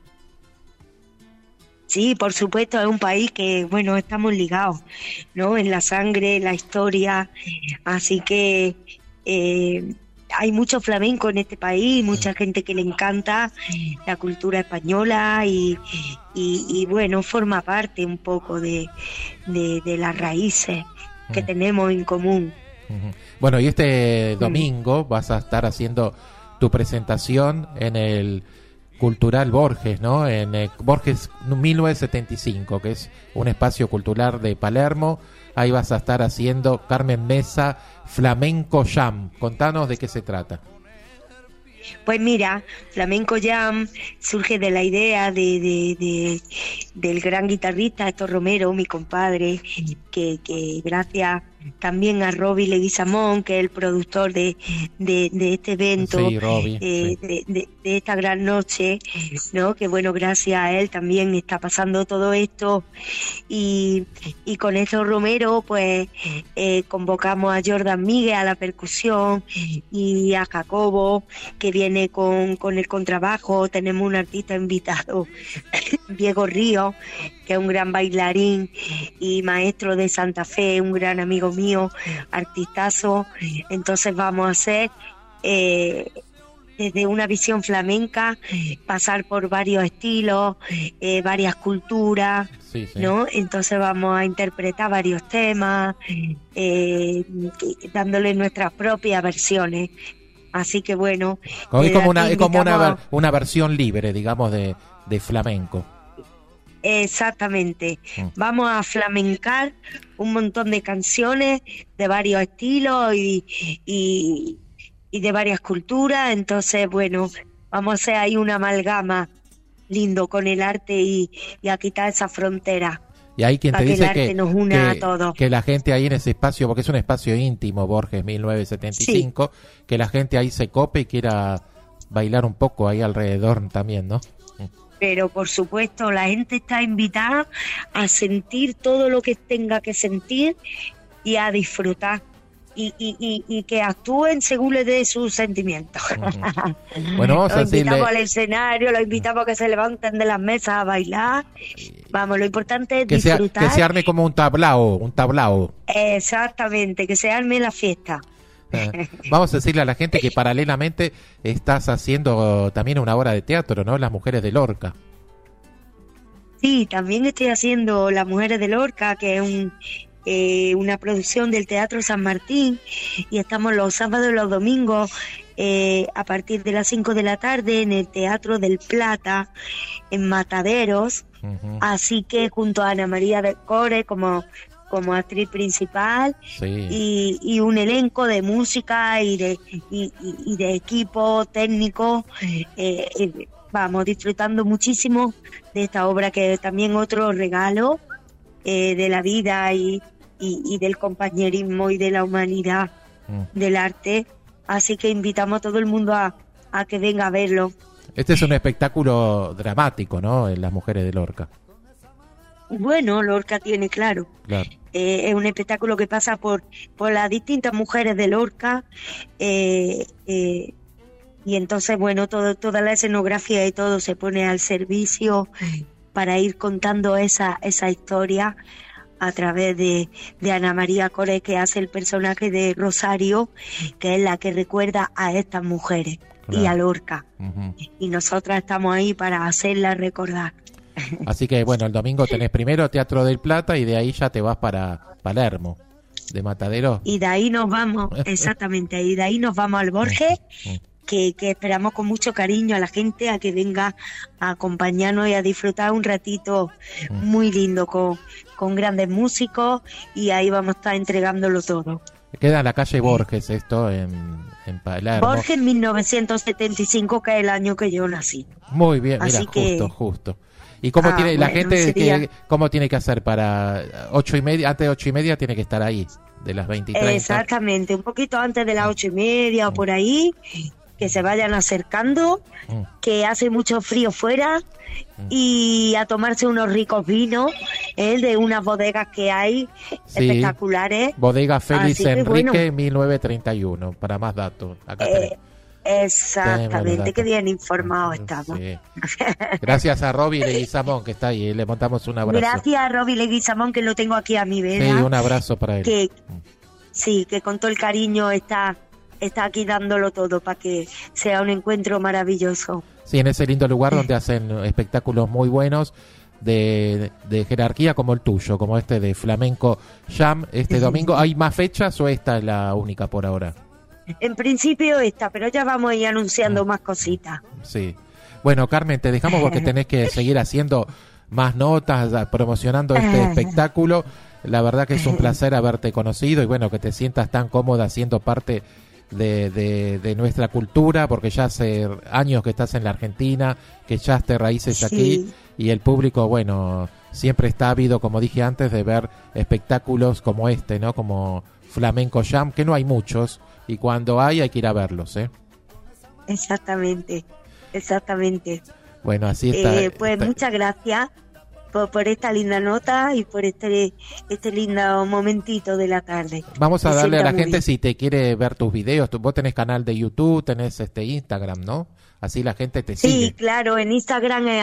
Sí, por supuesto, es un país que, bueno, estamos ligados, ¿no? En la sangre, en la historia, así que hay mucho flamenco en este país, mucha gente que le encanta la cultura española y bueno, forma parte un poco de las raíces que tenemos en común. Bueno, y este domingo vas a estar haciendo tu presentación en el Cultural Borges, ¿no? En Borges 1975, que es un espacio cultural de Palermo. Ahí vas a estar haciendo, Carmen Mesa, Flamenco Jam. Contanos de qué se trata. Pues mira, Flamenco Jam surge de la idea del gran guitarrista Héctor Romero, mi compadre, que gracias también a Robbie Leguizamón, que es el productor de este evento, sí, Robbie, de esta gran noche, ¿no? Que bueno, gracias a él también está pasando todo esto, y con Héctor Romero pues convocamos a Jordan Miguel a la percusión y a Jacobo, que viene con el contrabajo. Tenemos un artista invitado, Diego Ríos, que es un gran bailarín y maestro de Santa Fe, un gran amigo mío, artistazo. Entonces vamos a hacer desde una visión flamenca, pasar por varios estilos, varias culturas, sí. ¿no? Entonces vamos a interpretar varios temas, dándole nuestras propias versiones. Así que bueno, es como una versión libre, digamos, de flamenco. Exactamente. Vamos a flamencar un montón de canciones de varios estilos y de varias culturas. Entonces, bueno, vamos a hacer ahí una amalgama lindo con el arte y a quitar esa frontera. Y hay quien te dice que la gente ahí en ese espacio, porque es un espacio íntimo, Borges 1975, sí, que la gente ahí se cope y quiera bailar un poco ahí alrededor también, ¿no? Pero por supuesto, la gente está invitada a sentir todo lo que tenga que sentir y a disfrutar. Y que actúen según les dé sus sentimientos. Bueno, vamos a decirle... Los invitamos al escenario, los invitamos a que se levanten de las mesas a bailar. Vamos, lo importante es disfrutar. Que se arme como un tablao. Exactamente, que se arme la fiesta. Vamos a decirle a la gente que paralelamente estás haciendo también una obra de teatro, ¿no? Las Mujeres de Lorca. Sí, también estoy haciendo Las Mujeres de Lorca, que es una producción del Teatro San Martín, y estamos los sábados y los domingos a partir de las 5 de la tarde en el Teatro del Plata, en Mataderos. Así que junto a Ana María de Core como actriz principal, sí, y un elenco de música y de equipo técnico, vamos disfrutando muchísimo de esta obra, que es también otro regalo de la vida y del compañerismo y de la humanidad del arte. Así que invitamos a todo el mundo a que venga a verlo. Este es un espectáculo dramático, ¿no? En Las Mujeres de Lorca. Bueno, Lorca tiene, claro. Es un espectáculo que pasa por las distintas mujeres de Lorca, y entonces, bueno, toda la escenografía y todo se pone al servicio para ir contando esa historia a través de Ana María Core, que hace el personaje de Rosario, que es la que recuerda a estas mujeres, y a Lorca. Y nosotras estamos ahí para hacerla recordar. Así que bueno, el domingo tenés primero Teatro del Plata y de ahí ya te vas para Palermo, de Matadero. Y de ahí nos vamos, exactamente, y de ahí nos vamos al Borges, que esperamos con mucho cariño a la gente a que venga a acompañarnos y a disfrutar un ratito muy lindo con grandes músicos, y ahí vamos a estar entregándolo todo. Queda en la calle Borges esto, en Palermo. Borges 1975, que es el año que yo nací. Muy bien, mira, así justo. ¿Y cómo tiene la gente cómo tiene que hacer para 8:30? Antes de 8:30 tiene que estar ahí, de las 20:30. Exactamente, un poquito antes de las 8:30 o por ahí, que se vayan acercando, que hace mucho frío fuera, y a tomarse unos ricos vinos, de unas bodegas que hay espectaculares. Bodega Félix Enrique, 1931, para más datos. Acá exactamente, qué bien informados estamos. Sí. Gracias a Robbie Leguizamón, que está ahí, le montamos un abrazo. Gracias a Robbie Leguizamón, que lo tengo aquí a mi vera. Sí, un abrazo para él. Que con todo el cariño está está aquí dándolo todo para que sea un encuentro maravilloso. Sí, en ese lindo lugar donde hacen espectáculos muy buenos de jerarquía como el tuyo, como este de Flamenco Jam este domingo. ¿Hay más fechas o esta es la única por ahora? En principio esta, pero ya vamos a ir anunciando más cositas. Sí. Bueno, Carmen, te dejamos porque tenés que seguir haciendo más notas, promocionando este espectáculo. La verdad que es un placer haberte conocido y bueno, que te sientas tan cómoda siendo parte de nuestra cultura, porque ya hace años que estás en la Argentina, que echaste raíces aquí y el público, bueno, siempre está ávido, como dije antes, de ver espectáculos como este, ¿no? Como Flamenco Jam, que no hay muchos y cuando hay que ir a verlos, ¿eh? Exactamente. Bueno, así está. Pues muchas gracias por esta linda nota y por este lindo momentito de la tarde. Vamos a darle a la gente si te quiere ver tus videos. Vos tenés canal de YouTube, tenés Instagram, ¿no? Así la gente te sigue. Sí, claro, en Instagram es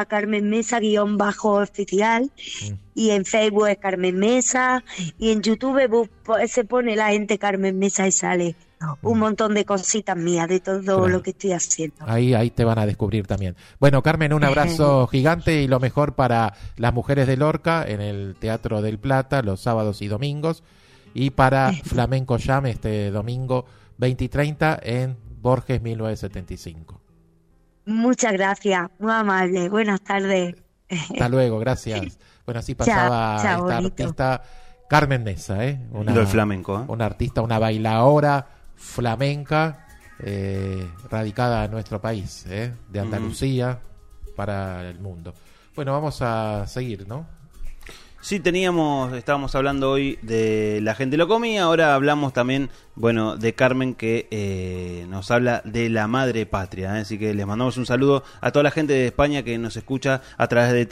@CarmenMesa_oficial y en Facebook es Carmen Mesa y en YouTube se pone la gente Carmen Mesa y sale un montón de cositas mías de todo lo que estoy haciendo. Ahí te van a descubrir también. Bueno, Carmen, un abrazo gigante y lo mejor para las mujeres de Lorca en el Teatro del Plata los sábados y domingos y para Flamenco Jam este domingo 20 y 30 en Borges 1975. Muchas gracias, muy amable. Buenas tardes. Hasta luego, gracias. Bueno, así pasaba chao, esta bonito. artista Carmen Mesa, Del flamenco, una artista, una bailaora flamenca radicada en nuestro país, de Andalucía para el mundo. Bueno, vamos a seguir, ¿no? Sí, estábamos hablando hoy de La gente lo comía, ahora hablamos también, bueno, de Carmen que nos habla de la madre patria, así que les mandamos un saludo a toda la gente de España que nos escucha a través de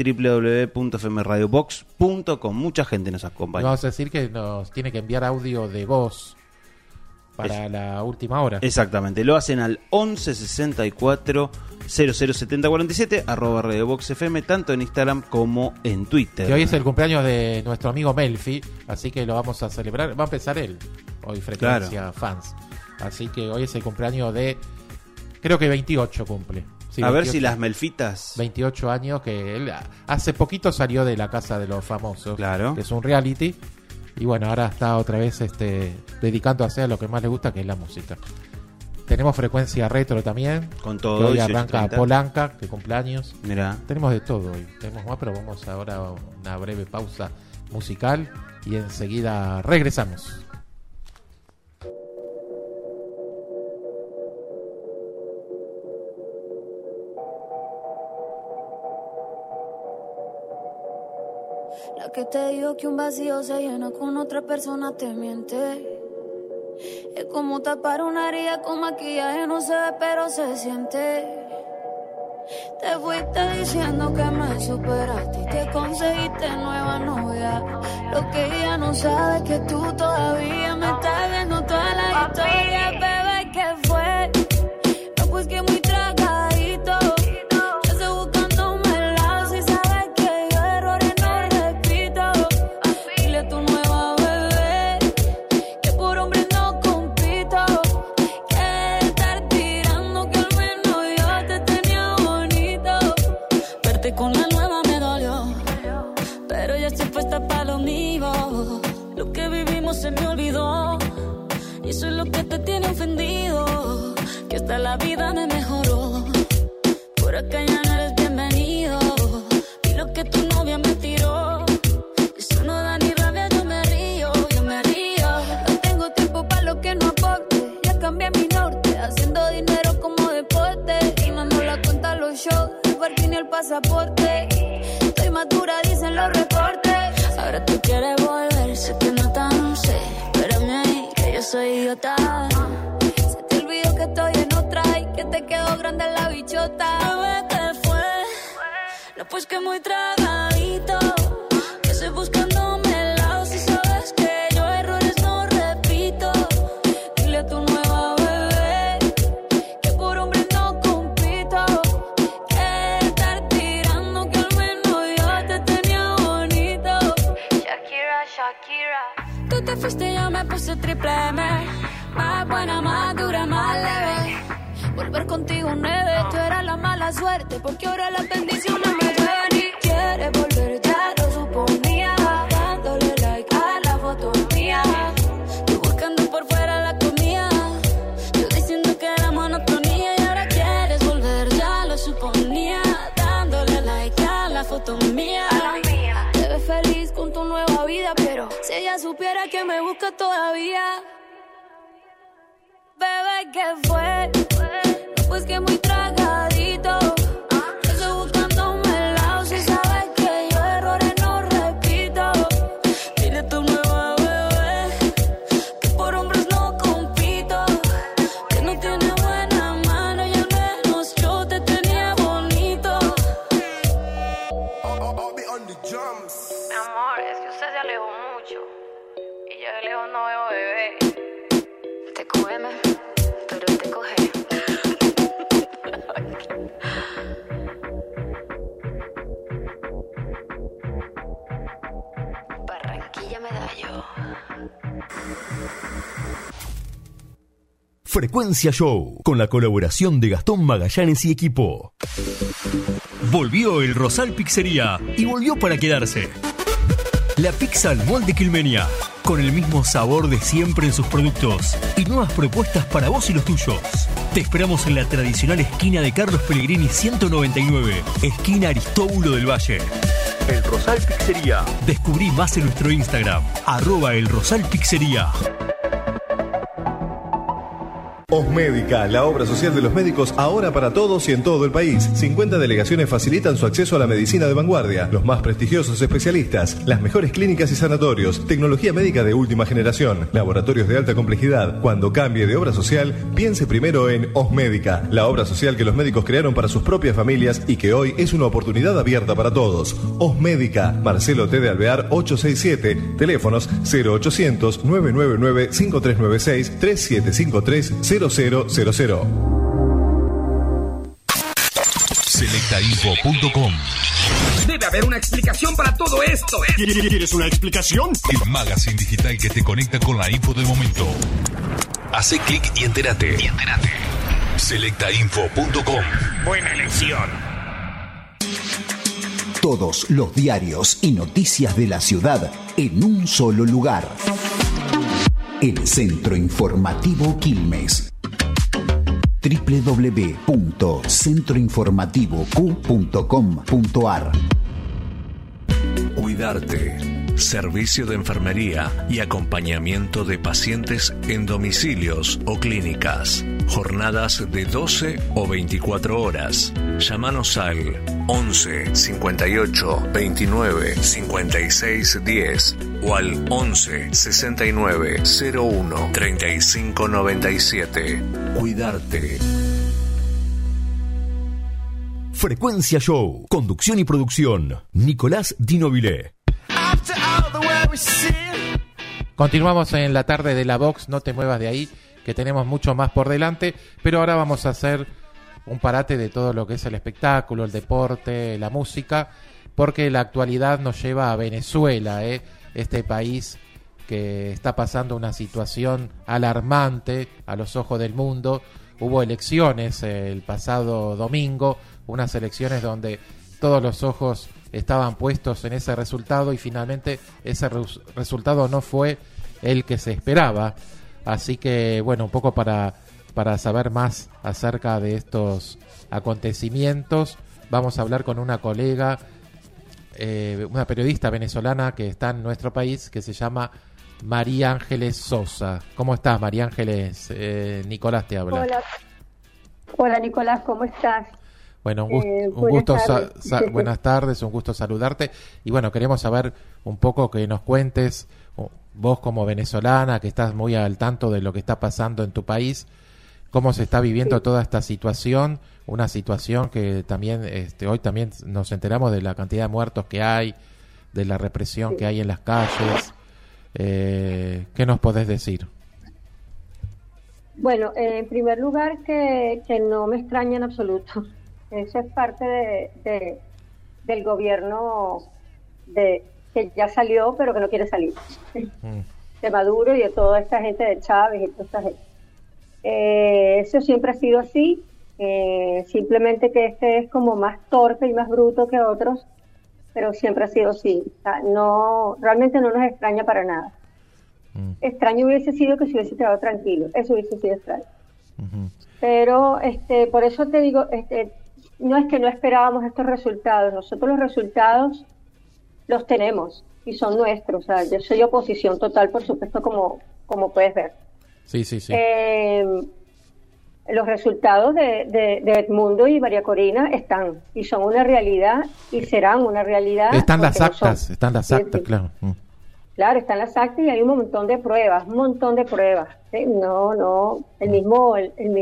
www.fmradiobox.com. Mucha gente nos acompaña. Y vamos a decir que nos tiene que enviar audio de voz para la última hora. Exactamente, lo hacen al 11 64 0070 47 @radioboxfm, tanto en Instagram como en Twitter. Que hoy es el cumpleaños de nuestro amigo Melfi, así que lo vamos a celebrar. Va a empezar él hoy, Frecuencia Fans. Así que hoy es el cumpleaños de, creo que 28 cumple. Sí, a 28, ver si las Melfitas. 28 años, que él hace poquito salió de la Casa de los Famosos, claro, que es un reality. Y bueno, ahora está otra vez dedicándose a lo que más le gusta, que es la música. Tenemos Frecuencia Retro también, con todo, que hoy arranca Polanca, que cumpleaños. Mirá. Tenemos de todo hoy, tenemos más, pero vamos ahora a una breve pausa musical y enseguida regresamos. La que te dijo que un vacío se llena con otra persona te miente. Es como tapar una herida con maquillaje, no se ve pero se siente. Te fuiste diciendo que me superaste y que conseguiste nueva novia. Lo que ella no sabe es que tú todavía me estás viendo toda la historia. Bebé, ¿qué fue? No, pues que muy tragadito. Yo estoy buscándome el lado si sabes que yo errores no repito. Dile a tu nueva bebé que por hombre no compito. Que estar tirando que al menos yo te tenía bonito. Verte con la nueva me dolió, pero ya estoy puesta para lo mío. Lo que vivimos se me olvidó y eso es lo que te tiene ofendido. Que hasta la vida me mejoró. Por acá ya no eres bienvenido. Y lo que tu novia me tiró, eso no da ni rabia, yo me río, yo me río. No tengo tiempo para lo que no aporte. Ya cambié mi norte, haciendo dinero como deporte. Y no nos la cuentan los shows, el parking y el pasaporte. Estoy madura, dicen los reportes. Ahora tú quieres volver, sé que no tan sé. Espérame ahí, que yo soy idiota. Se te olvidó que estoy en otra y que te quedó grande la bichota. Bebé, ¿qué fue? No, pues que muy tragadito. Que estoy buscándome el lado si sabes que yo errores no repito. Dile a tu nueva bebé que por hombre no compito. Que estar tirando que al menos yo te tenía bonito. Shakira, Shakira. Tú te fuiste y yo me puse triple M. Más buena, más dura, más leve. Volver contigo nueve, tú eras la mala suerte, porque ahora las bendiciones me llueven y quieres volver, ya lo suponía. Dándole like a la foto mía, tú buscando por fuera la comida, yo diciendo que era monotonía. Y ahora quieres volver, ya lo suponía. Dándole like a la foto mía, te ves feliz con tu nueva vida, pero si ella supiera que me busca todavía. Bebé, ¿qué fue? No, pues que muy tragadito. Estoy buscándome el lado. Si sabes que yo errores no repito. Dile a tu nueva bebé que por hombres no compito, que no tiene buena mano y al menos yo te tenía bonito. Mi amor, es que usted se alejó mucho y yo de lejos no veo bebé. Te cógeme, pero te coge. Barranquilla Medallo. Frecuencia Show, con la colaboración de Gastón Magallanes y equipo. Volvió el Rosal Pizzería y volvió para quedarse. La pizza al molde quilmenia, con el mismo sabor de siempre en sus productos y nuevas propuestas para vos y los tuyos. Te esperamos en la tradicional esquina de Carlos Pellegrini 199, esquina Aristóbulo del Valle. El Rosal Pizzería. Descubrí más en nuestro Instagram, @elrosalpizzería. Osmédica, la obra social de los médicos ahora para todos y en todo el país. 50 delegaciones facilitan su acceso a la medicina de vanguardia, los más prestigiosos especialistas, las mejores clínicas y sanatorios, tecnología médica de última generación, laboratorios de alta complejidad. Cuando cambie de obra social, piense primero en Osmédica, la obra social que los médicos crearon para sus propias familias y que hoy es una oportunidad abierta para todos. Osmédica, Marcelo T. de Alvear 867, teléfonos 0800 999 5396 3753 0000. Selectainfo.com. Debe haber una explicación para todo esto. ¿Quieres una explicación? El magazine digital que te conecta con la info del momento. Hace clic y entérate. Selectainfo.com. Buena elección. Todos los diarios y noticias de la ciudad en un solo lugar. El Centro Informativo Quilmes. www.centroinformativoq.com.ar. Cuidarte. Servicio de enfermería y acompañamiento de pacientes en domicilios o clínicas. Jornadas de 12 o 24 horas. Llámanos al 11 58 29 56 10 o al 11 69 01 35 97. Cuidarte. Frecuencia Show, conducción y producción, Nicolás Dinovile. Continuamos en la tarde de la Vox, no te muevas de ahí, que tenemos mucho más por delante, pero ahora vamos a hacer un parate de todo lo que es el espectáculo, el deporte, la música, porque la actualidad nos lleva a Venezuela, este país que está pasando una situación alarmante a los ojos del mundo. Hubo elecciones el pasado domingo, unas elecciones donde todos los ojos estaban puestos en ese resultado y finalmente ese resultado no fue el que se esperaba. Así que, bueno, un poco para saber más acerca de estos acontecimientos, vamos a hablar con una colega, una periodista venezolana que está en nuestro país, que se llama María Ángeles Sosa. ¿Cómo estás, María Ángeles? Nicolás te habla. Hola Nicolás, ¿cómo estás? Bueno, buenas tardes, un gusto saludarte. Y bueno, queremos saber un poco, que nos cuentes, vos como venezolana, que estás muy al tanto de lo que está pasando en tu país, cómo se está viviendo toda esta situación, una situación que también hoy también nos enteramos de la cantidad de muertos que hay, de la represión que hay en las calles. ¿Qué nos podés decir? Bueno, en primer lugar, que no me extraña en absoluto. Eso es parte del gobierno que ya salió, pero que no quiere salir. Maduro y de toda esta gente de Chávez y toda esta gente. Eso siempre ha sido así, simplemente que este es como más torpe y más bruto que otros, pero siempre ha sido así. O sea, no, realmente no nos extraña para nada. Extraño hubiese sido que se hubiese quedado tranquilo, eso hubiese sido extraño. Pero por eso te digo, no es que no esperábamos estos resultados, nosotros los resultados los tenemos y son nuestros. O sea, yo soy oposición total, por supuesto, como puedes ver. Sí, sí, sí. Los resultados de Edmundo y María Corina están y son una realidad y serán una realidad. Están las porque actas, están las actas, sí. claro. Claro, están las actas y hay un montón de pruebas, ¿sí? No, el mismo,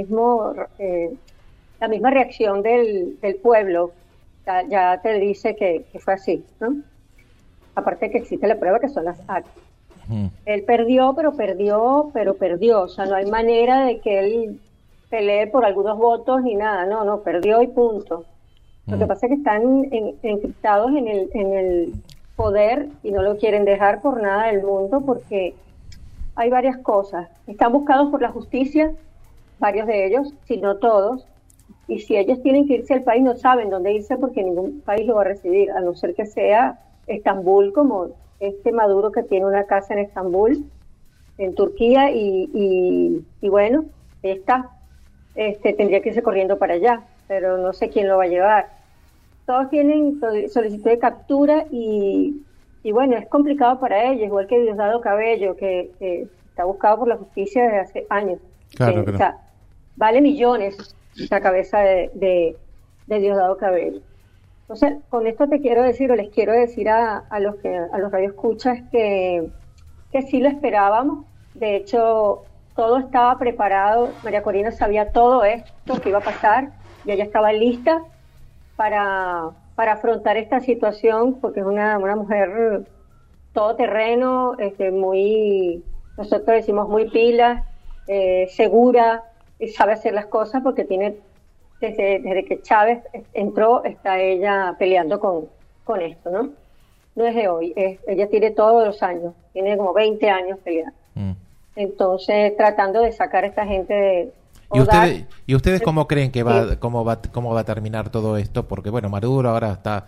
la misma reacción del pueblo ya te dice que fue así, ¿no? Aparte que existe la prueba que son las actas. Él perdió, pero perdió, o sea, no hay manera de que él pelee por algunos votos ni nada, no, perdió y punto. Lo que pasa es que están encriptados en el poder y no lo quieren dejar por nada del mundo porque hay varias cosas. Están buscados por la justicia, varios de ellos, si no todos, y si ellos tienen que irse al país no saben dónde irse porque ningún país lo va a recibir, a no ser que sea Estambul, como Maduro que tiene una casa en Estambul, en Turquía, y bueno, ahí está. Tendría que irse corriendo para allá, pero no sé quién lo va a llevar. Todos tienen solicitud de captura y bueno, es complicado para ellos, igual que Diosdado Cabello, que está buscado por la justicia desde hace años. Claro, O sea, vale millones la cabeza de Diosdado Cabello. Entonces, con esto te quiero decir, o les quiero decir a los radioescuchas que sí lo esperábamos. De hecho, todo estaba preparado. María Corina sabía todo esto que iba a pasar y ella estaba lista para afrontar esta situación porque es una mujer todoterreno, nosotros decimos muy pila, segura, y sabe hacer las cosas porque tiene desde que Chávez entró está ella peleando con esto, ¿no? No es de hoy, ella tiene todos los años, tiene como 20 años peleando. Entonces, tratando de sacar a esta gente de... ¿Y ustedes cómo creen que cómo va a terminar todo esto? Porque bueno, Maduro ahora está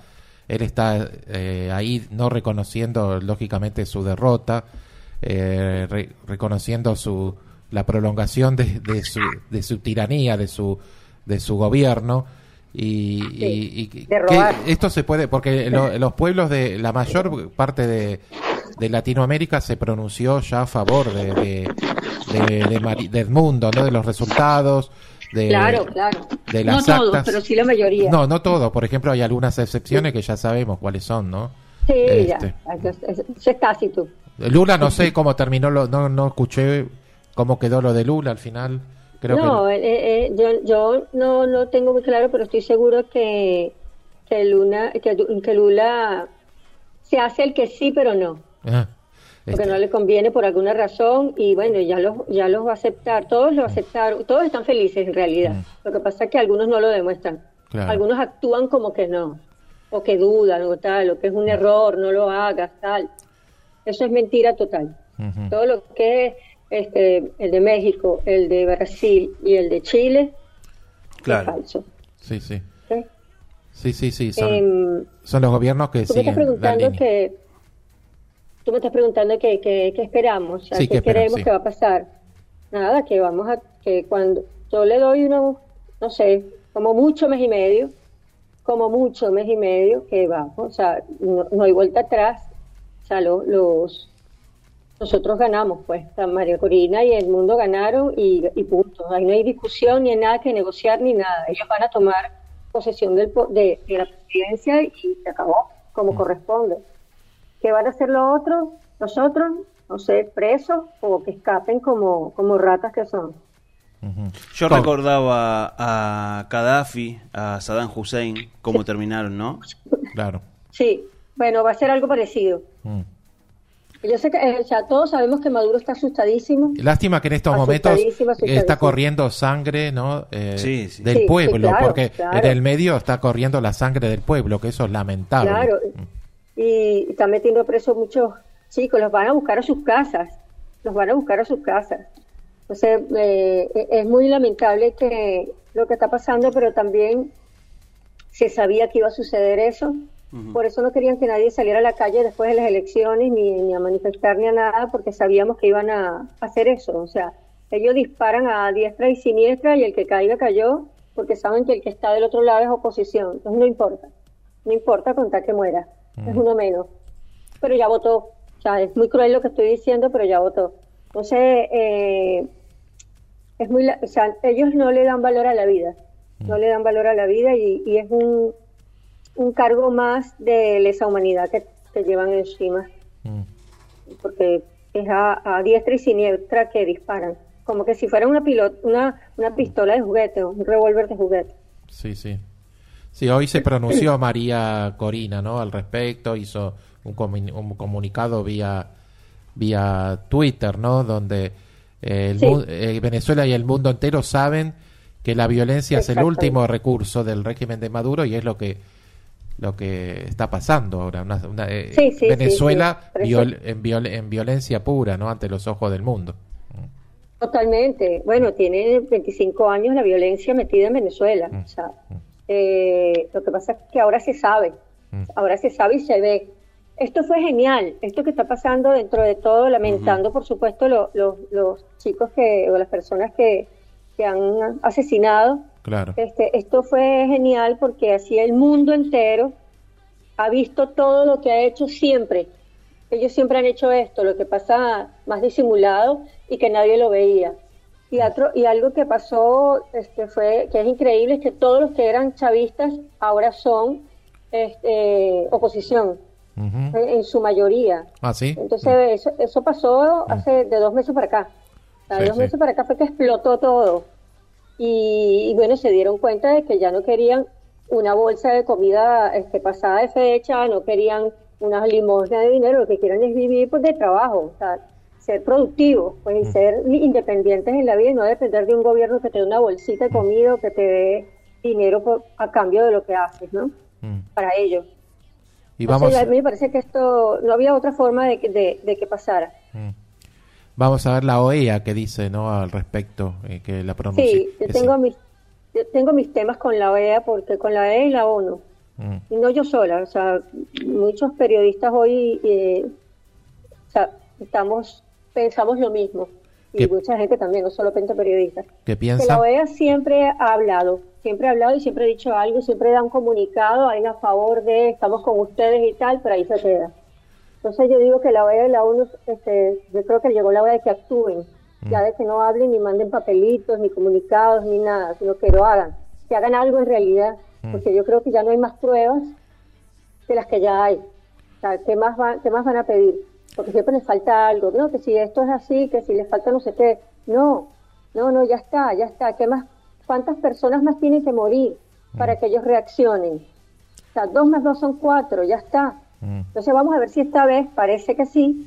ahí no reconociendo lógicamente su derrota, reconociendo la prolongación de su tiranía, de su gobierno y esto se puede porque los pueblos de la mayor parte de Latinoamérica se pronunció ya a favor de Edmundo, ¿no? De los resultados, claro, de las no actas. todos, pero sí la mayoría. No todos, por ejemplo hay algunas excepciones que ya sabemos cuáles son, ¿no? Sí, ya, eso es tácito. Lula no sé cómo terminó, no escuché cómo quedó lo de Lula al final. Creo yo no tengo muy claro, pero estoy seguro que Lula se hace el que sí, pero no. Porque no le conviene por alguna razón y bueno, ya los va a aceptar, todos lo aceptaron, todos están felices en realidad. Lo que pasa es que algunos no lo demuestran. Claro. Algunos actúan como que no, o que dudan, o tal, o que es un error, no lo hagas, tal. Eso es mentira total. Todo lo que es el de México, el de Brasil y el de Chile, claro, es falso. Sí. ¿Okay? Sí. Son los gobiernos que siguen la línea. Tú me estás preguntando qué esperamos, o sea, qué queremos que va a pasar. Nada, que cuando yo le doy no sé, como mucho mes y medio, que vamos, o sea, no hay vuelta atrás. O sea, nosotros ganamos, pues, María Corina y Edmundo ganaron y punto. Ahí no hay discusión, ni hay nada que negociar, ni nada. Ellos van a tomar posesión de la presidencia y se acabó, como corresponde. ¿Qué van a hacer los otros? No sé, presos o que escapen como ratas que son. Yo recordaba a Gaddafi, a Saddam Hussein, cómo terminaron, ¿no? Claro. Sí, bueno, va a ser algo parecido. Yo sé que todos sabemos que Maduro está asustadísimo. Lástima que en estos momentos está corriendo sangre, ¿no? Del pueblo, claro, porque en el medio está corriendo la sangre del pueblo, que eso es lamentable. Claro, y están metiendo presos muchos chicos, los van a buscar a sus casas. los van a buscar a sus casas. Entonces, es muy lamentable que lo que está pasando, pero también se sabía que iba a suceder eso. Por eso no querían que nadie saliera a la calle después de las elecciones, ni a manifestar ni a nada, porque sabíamos que iban a hacer eso. O sea, ellos disparan a diestra y siniestra y el que caiga cayó, porque saben que el que está del otro lado es oposición. Entonces no importa contar que muera, es uno menos. Pero ya votó. O sea, es muy cruel lo que estoy diciendo, pero ya votó. Entonces, o sea, ellos no le dan valor a la vida, no le dan valor a la vida y es un cargo más de lesa humanidad que llevan encima, porque es a diestra y siniestra que disparan, como que si fuera una pistola de juguete, un revólver de juguete. Sí, sí. Sí, hoy se pronunció María Corina, ¿no? Al respecto, hizo un comunicado vía Twitter, ¿no? Donde Venezuela y el mundo entero saben que la violencia es el último recurso del régimen de Maduro y es lo que está pasando ahora. Venezuela en violencia pura, ¿no? Ante los ojos del mundo. Totalmente. Bueno, tiene 25 años la violencia metida en Venezuela. O sea, lo que pasa es que ahora se sabe y se ve. Esto fue genial, esto que está pasando dentro de todo, lamentando por supuesto los chicos o las personas que han asesinado. Claro. Esto fue genial porque así el mundo entero ha visto todo lo que ha hecho siempre. Ellos siempre han hecho esto, lo que pasa más disimulado y que nadie lo veía. Y algo que pasó fue que es increíble, es que todos los que eran chavistas ahora son oposición. En su mayoría. Ah, sí. Entonces eso pasó hace de 2 meses para acá. O sea, de 2 meses para acá fue que explotó todo. Y bueno, se dieron cuenta de que ya no querían una bolsa de comida pasada de fecha, no querían unas limosnas de dinero, lo que quieren es vivir pues de trabajo, o sea, ser productivos, pues y ser independientes en la vida y no depender de un gobierno que te dé una bolsita de comida o que te dé dinero a cambio de lo que haces, ¿no? Para ellos. Y vamos, a mí me parece que esto no había otra forma de que pasara. Vamos a ver la OEA que dice, ¿no? Al respecto, que la pronuncia. Sí, yo tengo mis temas con la OEA, porque con la OEA y la ONU, y no yo sola, o sea, muchos periodistas hoy o sea, pensamos lo mismo, y mucha gente también, no solo periodistas. ¿Qué piensa? Que la OEA siempre ha hablado y siempre ha dicho algo, siempre da un comunicado, hay a favor de, estamos con ustedes y tal, pero ahí se queda. Entonces yo digo que la OEA y la ONU, yo creo que llegó la hora de que actúen, ya de que no hablen ni manden papelitos, ni comunicados, ni nada, sino que lo hagan, que hagan algo en realidad, porque yo creo que ya no hay más pruebas que las que ya hay. O sea, ¿qué más van a pedir? Porque siempre les falta algo, ¿no? Que si esto es así, que si les falta no sé qué. No, ya está. ¿Qué más? ¿Cuántas personas más tienen que morir para que ellos reaccionen? O sea, 2 más 2 son 4, ya está. Entonces vamos a ver si esta vez, parece que sí,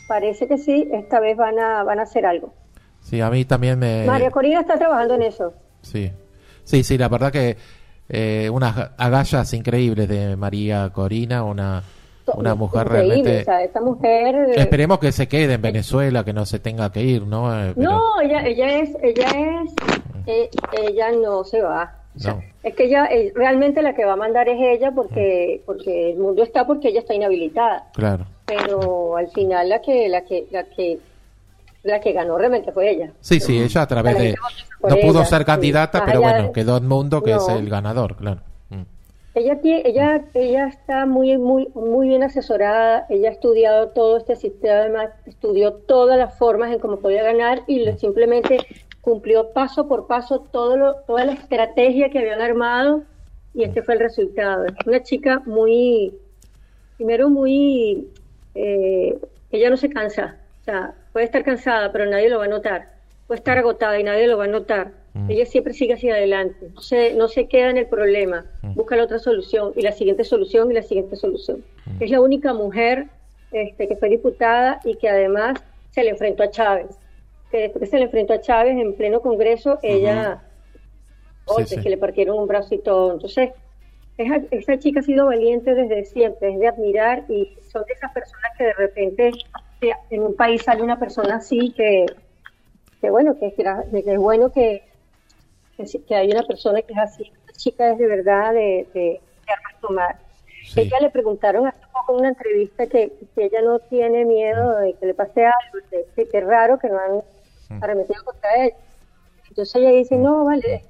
esta vez van a hacer algo. Sí, a mí también María Corina está trabajando en eso. Sí, la verdad que unas agallas increíbles de María Corina, una mujer increíble, realmente... O sea, esta mujer... Esperemos que se quede en Venezuela, que no se tenga que ir, ¿no? No, ella no se va. O sea, es que ella realmente la que va a mandar es ella porque el mundo está porque ella está inhabilitada. Claro. Pero al final la que ganó realmente fue ella. Sí, ella a través de no pudo ser candidata, pero bueno, quedó Edmundo que es el ganador, claro. Ella está muy bien asesorada, ella ha estudiado todo este sistema, estudió todas las formas en cómo podía ganar y simplemente cumplió paso por paso toda la estrategia que habían armado y este fue el resultado. Es una chica ella no se cansa, o sea, puede estar cansada pero nadie lo va a notar, puede estar agotada y nadie lo va a notar. Ella siempre sigue hacia adelante, no se queda en el problema, busca la otra solución y la siguiente solución y la siguiente solución. Es la única mujer que fue diputada y que además se le enfrentó a Chávez. Que después que se le enfrentó a Chávez en pleno Congreso, ella que le partieron un brazo y todo. Entonces, esa chica ha sido valiente desde siempre, es de admirar y son de esas personas que de repente que en un país sale una persona así que bueno, que es bueno que hay una persona que es así. Esta chica es de verdad de armas tomar. Sí. Ella le preguntaron hace poco en una entrevista que ella no tiene miedo de que le pase algo, que es raro que no han arremetido contra ella. Entonces ella dice, no, vale,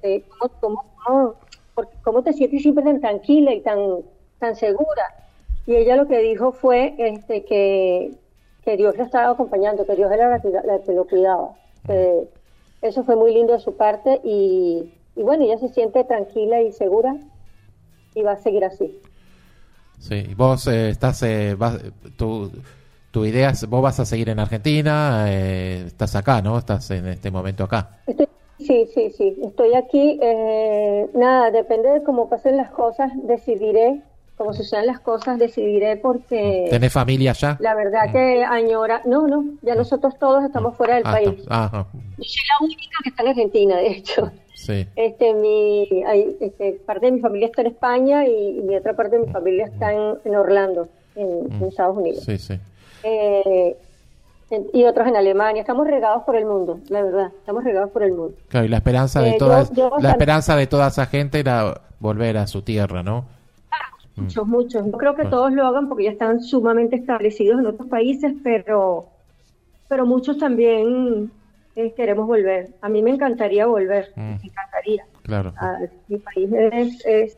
¿cómo te sientes siempre tan tranquila y tan segura? Y ella lo que dijo fue que Dios la estaba acompañando, que Dios era la que lo cuidaba. Eso fue muy lindo de su parte y bueno, ella se siente tranquila y segura y va a seguir así. Sí, vos estás, tu idea es, vos vas a seguir en Argentina, estás acá, ¿no? Estás en este momento acá. Sí, estoy aquí. Nada, depende de cómo pasen las cosas, decidiré, cómo sucedan las cosas, decidiré porque... ¿Tenés familia allá? La verdad que añora... No, ya nosotros todos estamos fuera del país. Ajá. Yo soy la única que está en Argentina, de hecho. Sí. Parte de mi familia está en España y mi otra parte de mi familia está en Orlando, en Estados Unidos. Sí. Y otros en Alemania. Estamos regados por el mundo, la verdad. Estamos regados por el mundo. Claro, y la esperanza de esperanza de toda esa gente era volver a su tierra, ¿no? Muchos. No creo que todos lo hagan porque ya están sumamente establecidos en otros países, pero muchos también queremos volver. A mí me encantaría volver, me encantaría. Claro. Mi país es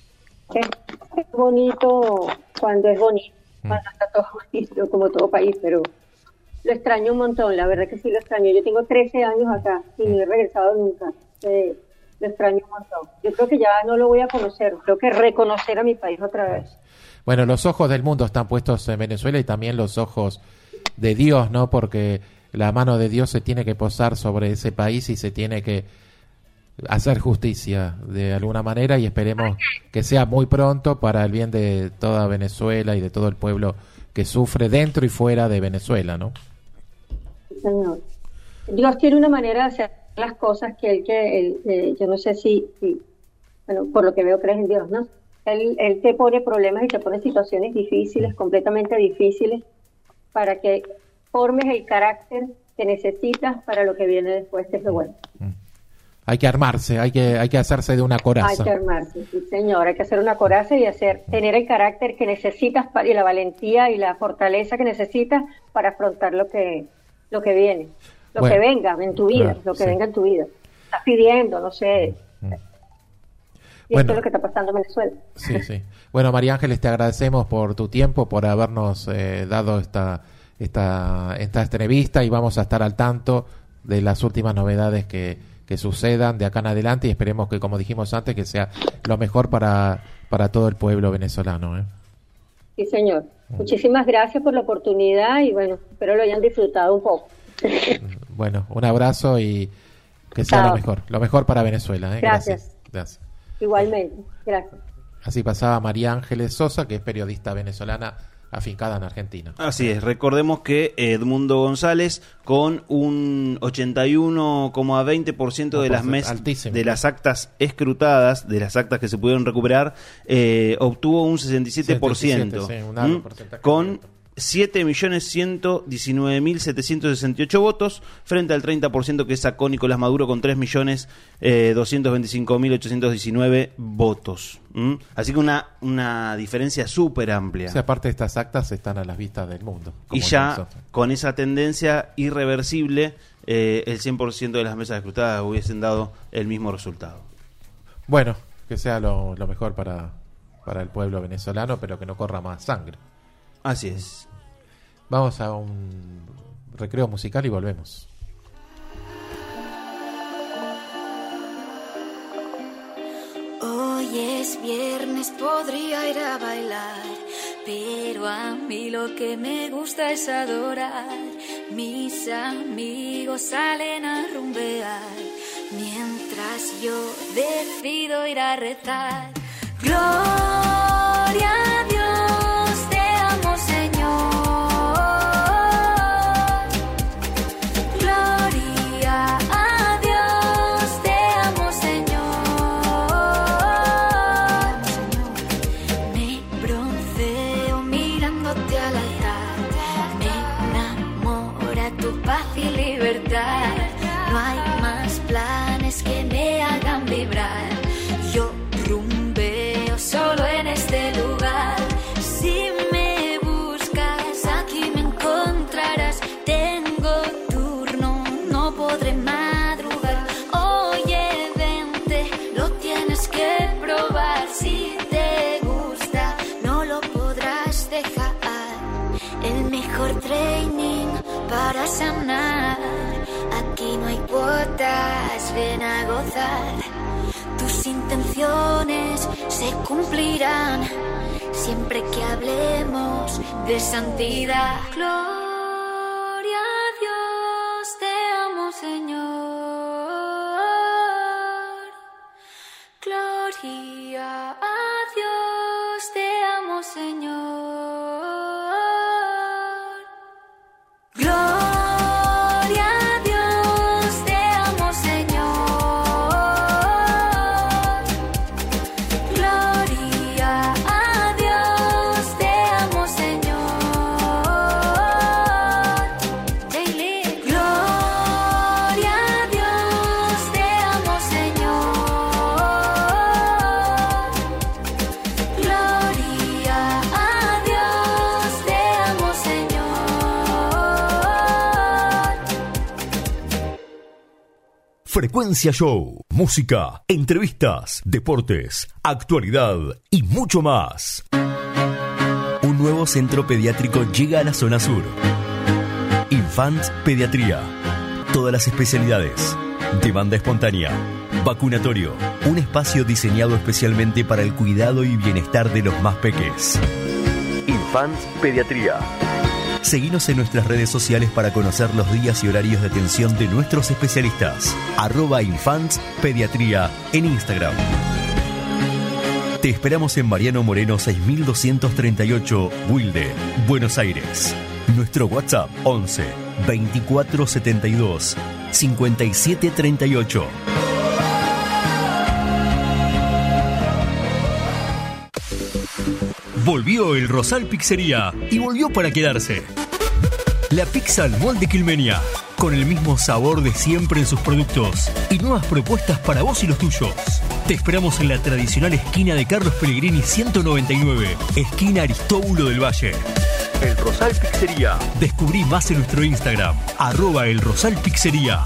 bonito cuando es bonito, cuando está todo bonito, como todo país, pero lo extraño un montón, la verdad que sí lo extraño. Yo tengo 13 años acá y no he regresado nunca. Lo extraño un montón. Yo creo que ya no lo voy a conocer, creo que reconocer a mi país otra vez. Bueno, los ojos del mundo están puestos en Venezuela y también los ojos de Dios, ¿no? Porque la mano de Dios se tiene que posar sobre ese país y se tiene que hacer justicia de alguna manera y esperemos que sea muy pronto para el bien de toda Venezuela y de todo el pueblo que sufre dentro y fuera de Venezuela, ¿no? Señor. Dios tiene una manera de hacer las cosas que yo no sé si, bueno, por lo que veo crees en Dios, ¿no? Él te pone problemas y te pone situaciones difíciles, completamente difíciles, para que formes el carácter que necesitas para lo que viene después, que es lo bueno. Hay que armarse, hay que hacerse de una coraza. Hay que armarse, sí, señor, hay que hacer una coraza y tener el carácter que necesitas y la valentía y la fortaleza que necesitas para afrontar lo que viene, que venga en tu vida, venga en tu vida. Estás pidiendo, no sé. Y esto es lo que está pasando en Venezuela. Sí. Bueno, María Ángeles, te agradecemos por tu tiempo, por habernos dado esta entrevista y vamos a estar al tanto de las últimas novedades que sucedan de acá en adelante y esperemos que, como dijimos antes, que sea lo mejor para todo el pueblo venezolano. Sí, señor. Muchísimas gracias por la oportunidad y bueno, espero lo hayan disfrutado un poco. Bueno, un abrazo y que sea lo mejor para Venezuela. Gracias. Igualmente, gracias. Así pasaba María Ángeles Sosa, que es periodista venezolana afincada en Argentina. Así es, recordemos que Edmundo González con un 81,20% de las actas escrutadas, de las actas que se pudieron recuperar, obtuvo un 67%, con 7.119.768 votos frente al 30% que sacó Nicolás Maduro con 3.225.819 votos. Así que una diferencia súper amplia. O sea, aparte de estas actas están a las vistas del mundo. Y ya con esa tendencia irreversible, el 100% de las mesas escrutadas hubiesen dado el mismo resultado. Bueno, que sea lo mejor para el pueblo venezolano, pero que no corra más sangre. Así es. Vamos a un recreo musical y volvemos. Hoy es viernes, podría ir a bailar, pero a mí lo que me gusta es adorar. Mis amigos salen a rumbear, mientras yo decido ir a rezar. Gloria a Dios, te amo, Señor. Gloria a Dios, te amo, Señor. Me bronceo mirándote al altar, me enamoro para sanar. Aquí no hay cuotas, ven a gozar. Tus intenciones se cumplirán siempre que hablemos de santidad. Gloria a Dios, te amo, Señor. Gloria a Dios, te amo, Señor. Gloria a Dios, te amo, Señor. Gloria a Dios, te amo, Señor. Daily. Gloria a Dios, te amo, Señor. Gloria a Dios, te amo, Señor. Frecuencia Show, música, entrevistas, deportes, actualidad y mucho más. Un nuevo centro pediátrico llega a la zona sur. Infant Pediatría. Todas las especialidades. Demanda espontánea. Vacunatorio. Un espacio diseñado especialmente para el cuidado y bienestar de los más peques. Infant Pediatría. Seguinos en nuestras redes sociales para conocer los días y horarios de atención de nuestros especialistas. @Infants Pediatría en Instagram. Te esperamos en Mariano Moreno 6238, Wilde, Buenos Aires. Nuestro WhatsApp 11 24 72 57 38. Volvió el Rosal Pizzería y volvió para quedarse. La pizza al molde quilmenia, con el mismo sabor de siempre en sus productos y nuevas propuestas para vos y los tuyos. Te esperamos en la tradicional esquina de Carlos Pellegrini 199, esquina Aristóbulo del Valle. El Rosal Pizzería. Descubrí más en nuestro Instagram, @elrosalpizzería.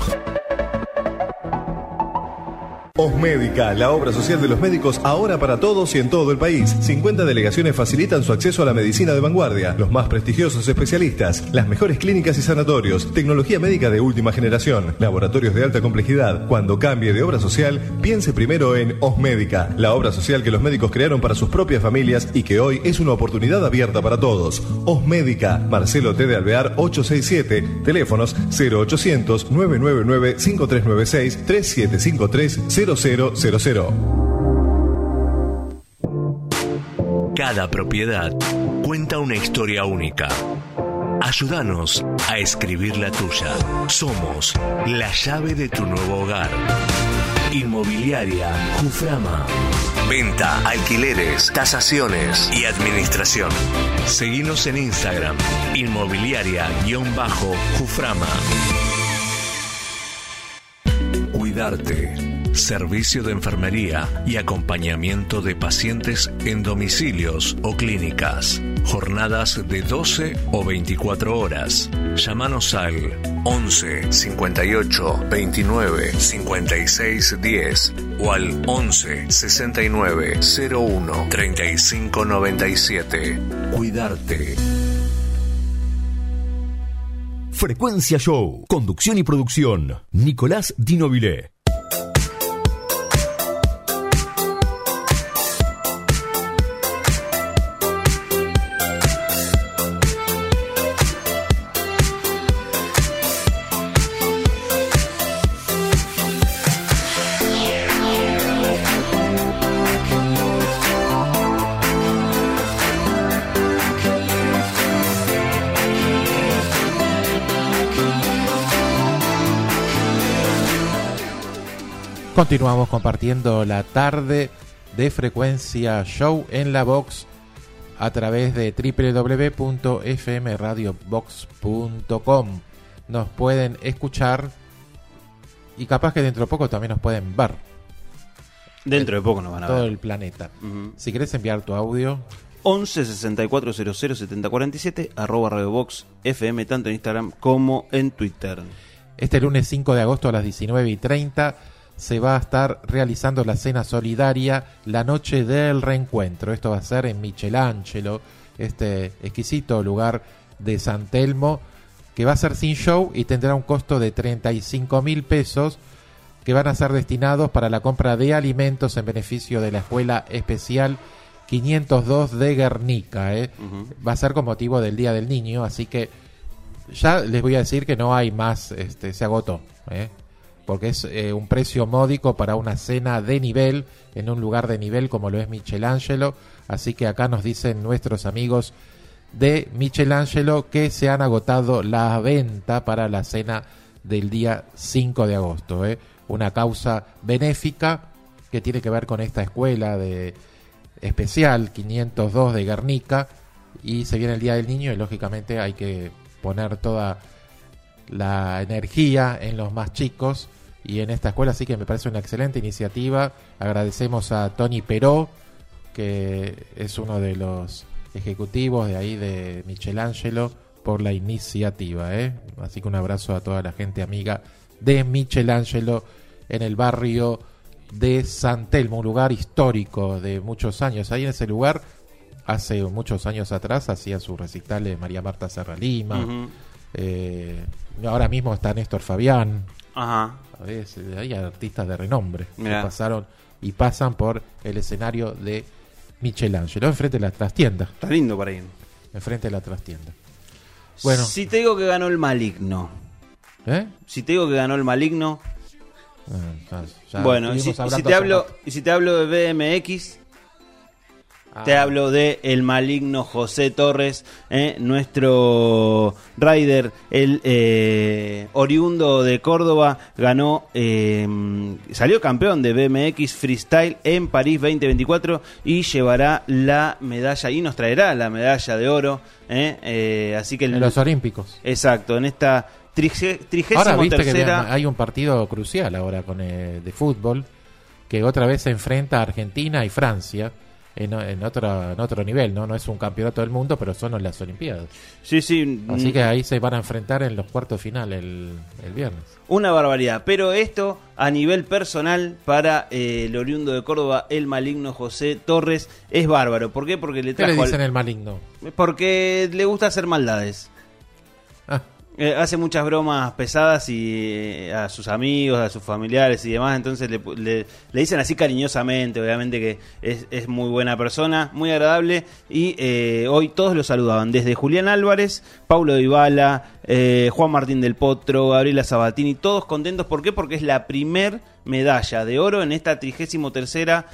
Osmédica, la obra social de los médicos ahora para todos y en todo el país. 50 delegaciones facilitan su acceso a la medicina de vanguardia, los más prestigiosos especialistas, las mejores clínicas y sanatorios, tecnología médica de última generación, laboratorios de alta complejidad. Cuando cambie de obra social, piense primero en Osmédica, la obra social que los médicos crearon para sus propias familias y que hoy es una oportunidad abierta para todos. Osmédica, Marcelo T. de Alvear 867, teléfonos 0800 999 5396 3753 0000. Cada propiedad cuenta una historia única. Ayúdanos a escribir la tuya. Somos la llave de tu nuevo hogar. Inmobiliaria Juframa. Venta, alquileres, tasaciones y administración. Seguinos en Instagram. Inmobiliaria_Juframa. Cuidarte. Servicio de enfermería y acompañamiento de pacientes en domicilios o clínicas. Jornadas de 12 o 24 horas. Llámanos al 11 58 29 56 10 o al 11 69 01 35 97. Cuidarte. Frecuencia Show, conducción y producción, Nicolás Dinovile. Continuamos compartiendo la tarde de Frecuencia Show en la Box a través de www.fmradiobox.com. Nos pueden escuchar y capaz que dentro de poco también nos pueden ver. Dentro de poco nos van a ver. Todo el planeta. Si querés enviar tu audio, 11 64 00 70 47 @radiobox FM, tanto en Instagram como en Twitter. Este lunes 5 de agosto a las 19:30 se va a estar realizando la cena solidaria, la noche del reencuentro. Esto va a ser en Michelangelo, este exquisito lugar de San Telmo, que va a ser sin show y tendrá un costo de 35.000 pesos que van a ser destinados para la compra de alimentos en beneficio de la Escuela Especial 502 de Guernica. Va a ser con motivo del Día del Niño, así que ya les voy a decir que no hay más, se agotó, porque es un precio módico para una cena de nivel en un lugar de nivel como lo es Michelangelo. Así que acá nos dicen nuestros amigos de Michelangelo que se han agotado la venta para la cena del día 5 de agosto. Una causa benéfica que tiene que ver con esta escuela de especial 502 de Guernica, y se viene el Día del Niño y lógicamente hay que poner toda la energía en los más chicos y en esta escuela, así que me parece una excelente iniciativa. Agradecemos a Tony Peró, que es uno de los ejecutivos de ahí de Michelangelo, por la iniciativa, así que un abrazo a toda la gente amiga de Michelangelo en el barrio de San Telmo, un lugar histórico de muchos años. Ahí en ese lugar, hace muchos años atrás, hacía sus recitales María Marta Serra Lima. Ahora mismo está Néstor Fabián. Ajá. Hay artistas de renombre que pasaron y pasan por el escenario de Michelangelo, enfrente de la trastienda. Está lindo para ir. Enfrente de la trastienda. Bueno. Si te digo que ganó el Maligno. Si te digo que ganó el Maligno. Bueno, y si te hablo de BMX, te hablo de el Maligno José Torres, nuestro rider, el oriundo de Córdoba, ganó, salió campeón de BMX Freestyle en París 2024 y llevará la medalla y nos traerá la medalla de oro, así que en los Olímpicos. Exacto, en esta 33ª. Ahora viste que hay un partido crucial ahora con de fútbol, que otra vez se enfrenta a Argentina y Francia en otro nivel, no es un campeonato del mundo, pero son las Olimpiadas. Sí. Así que ahí se van a enfrentar en los cuartos de final el viernes. Una barbaridad, pero esto a nivel personal para el oriundo de Córdoba, el Maligno José Torres, es bárbaro. ¿Por qué? Porque ¿Qué le dicen el Maligno? Porque le gusta hacer maldades. Hace muchas bromas pesadas y a sus amigos, a sus familiares y demás, entonces le dicen así cariñosamente, obviamente que es muy buena persona, muy agradable, y hoy todos lo saludaban, desde Julián Álvarez, Paulo Dybala, Juan Martín del Potro, Gabriela Sabatini, todos contentos. ¿Por qué? Porque es la primer medalla de oro en esta 33ª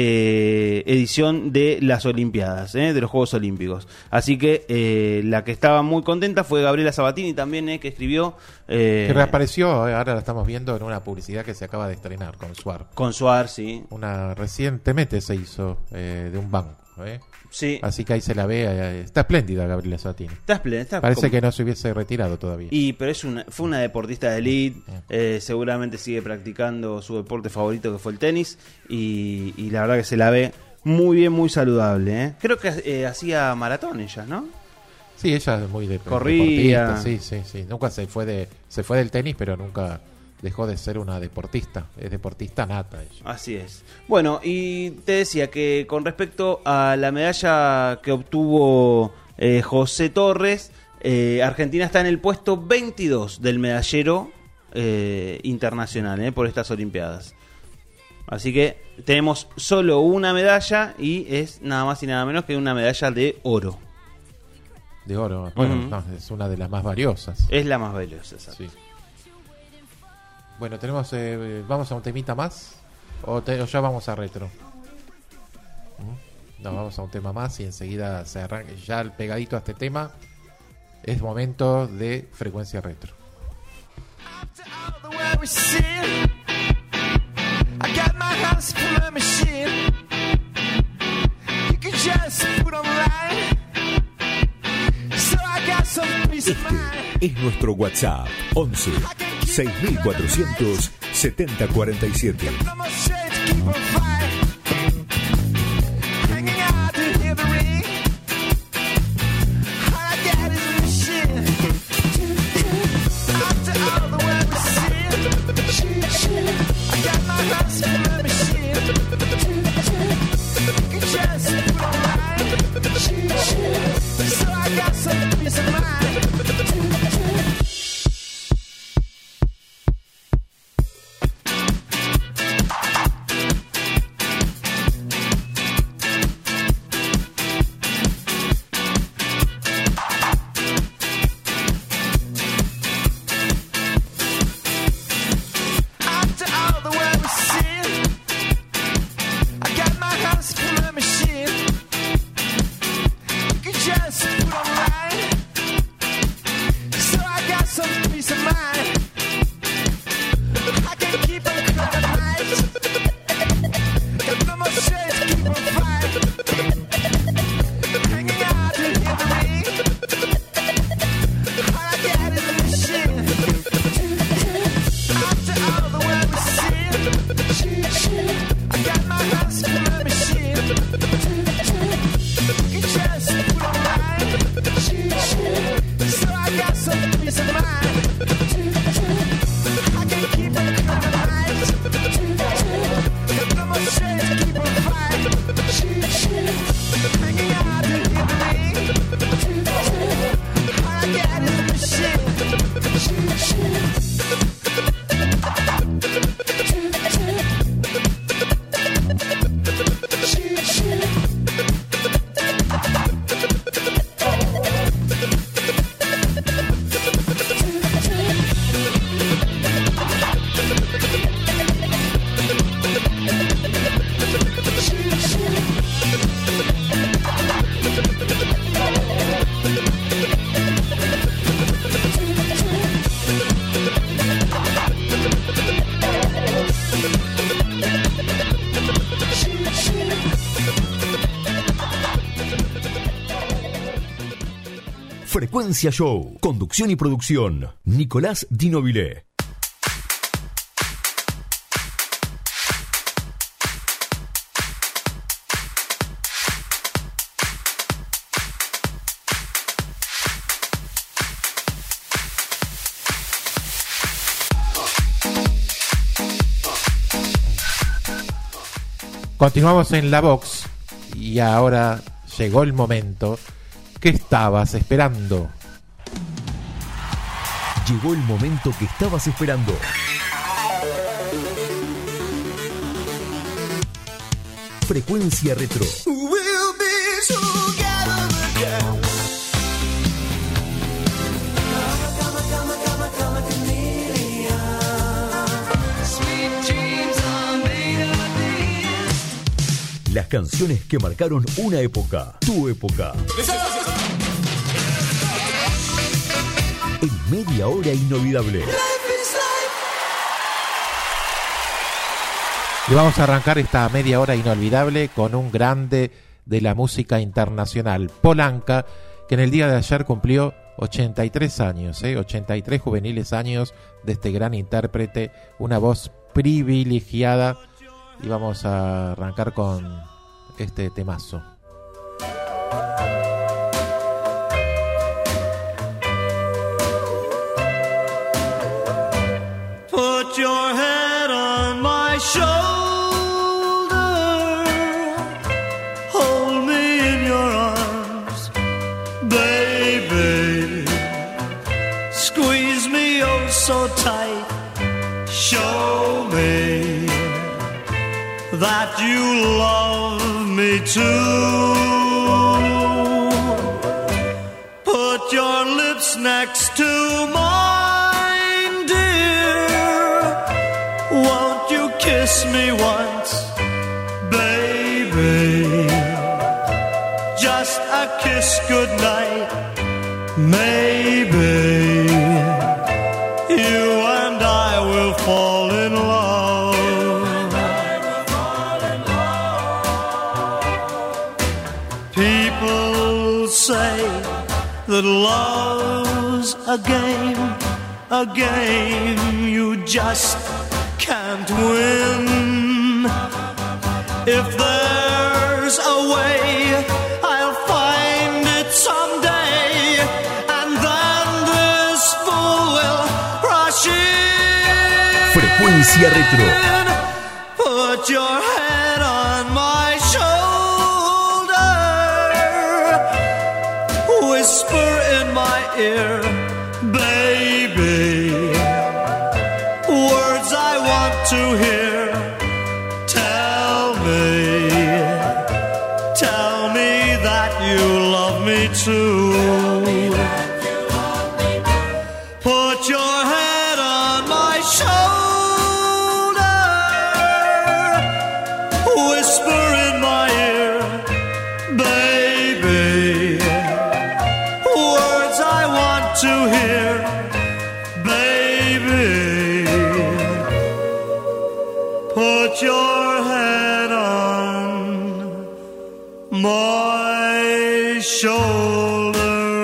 edición de las Olimpiadas, de los Juegos Olímpicos. Así que la que estaba muy contenta fue Gabriela Sabatini también, que escribió. Que reapareció, ahora la estamos viendo en una publicidad que se acaba de estrenar con Suar. Con Suar, sí. Recientemente se hizo de un banco. Sí. Así que ahí se la ve, está espléndida Gabriela Sabatini. Está espléndida. Parece que no se hubiese retirado todavía. Pero fue una deportista de elite, seguramente sigue practicando su deporte favorito, que fue el tenis, y la verdad que se la ve muy bien, muy saludable. Creo que hacía maratón ella, ¿no? Sí, ella es muy corría. Sí. Nunca se fue del tenis, pero nunca dejó de ser una deportista. Es deportista nata ella. Así es. Bueno, y te decía que con respecto a la medalla que obtuvo José Torres, Argentina está en el puesto 22 del medallero internacional por estas Olimpiadas. Así que tenemos solo una medalla y es nada más y nada menos que una medalla de oro. De oro. Bueno, es una de las más valiosas. Es la más valiosa, exacto. Sí. Bueno, tenemos ¿vamos a un temita más? ¿O ya vamos a retro? No, vamos a un tema más y enseguida se arranca. Ya pegadito a este tema es momento de frecuencia retro. Este es nuestro WhatsApp 11 6400 7047. Frecuencia Show. Conducción y producción. Nicolás Dinobile. Continuamos en la box y ahora llegó el momento que estabas esperando. Llegó el momento que estabas esperando. Frecuencia Retro. Las canciones que marcaron una época, tu época. En media hora inolvidable. Y vamos a arrancar esta media hora inolvidable con un grande de la música internacional, Paul Anka, que en el día de ayer cumplió 83 años, 83 juveniles años de este gran intérprete, una voz privilegiada. Y vamos a arrancar con este temazo. Put your head on my shoulder, hold me in your arms, baby, squeeze me oh so tight, show me that you love me too. Put your lips next to mine, dear. Won't you kiss me once, baby? Just a kiss goodnight, maybe you and I will fall in love. People say that love's a game you just can't win. If there's a way, I'll find it someday, and then this fool will rush in. Frecuencia Retro. Put your head on my shoulder, whisper in my ear, baby, words I want to hear. Tell me that you love me too. Put your head on my shoulder, whisper in my ear, baby, words I want to hear, baby. Put your head on my shoulder.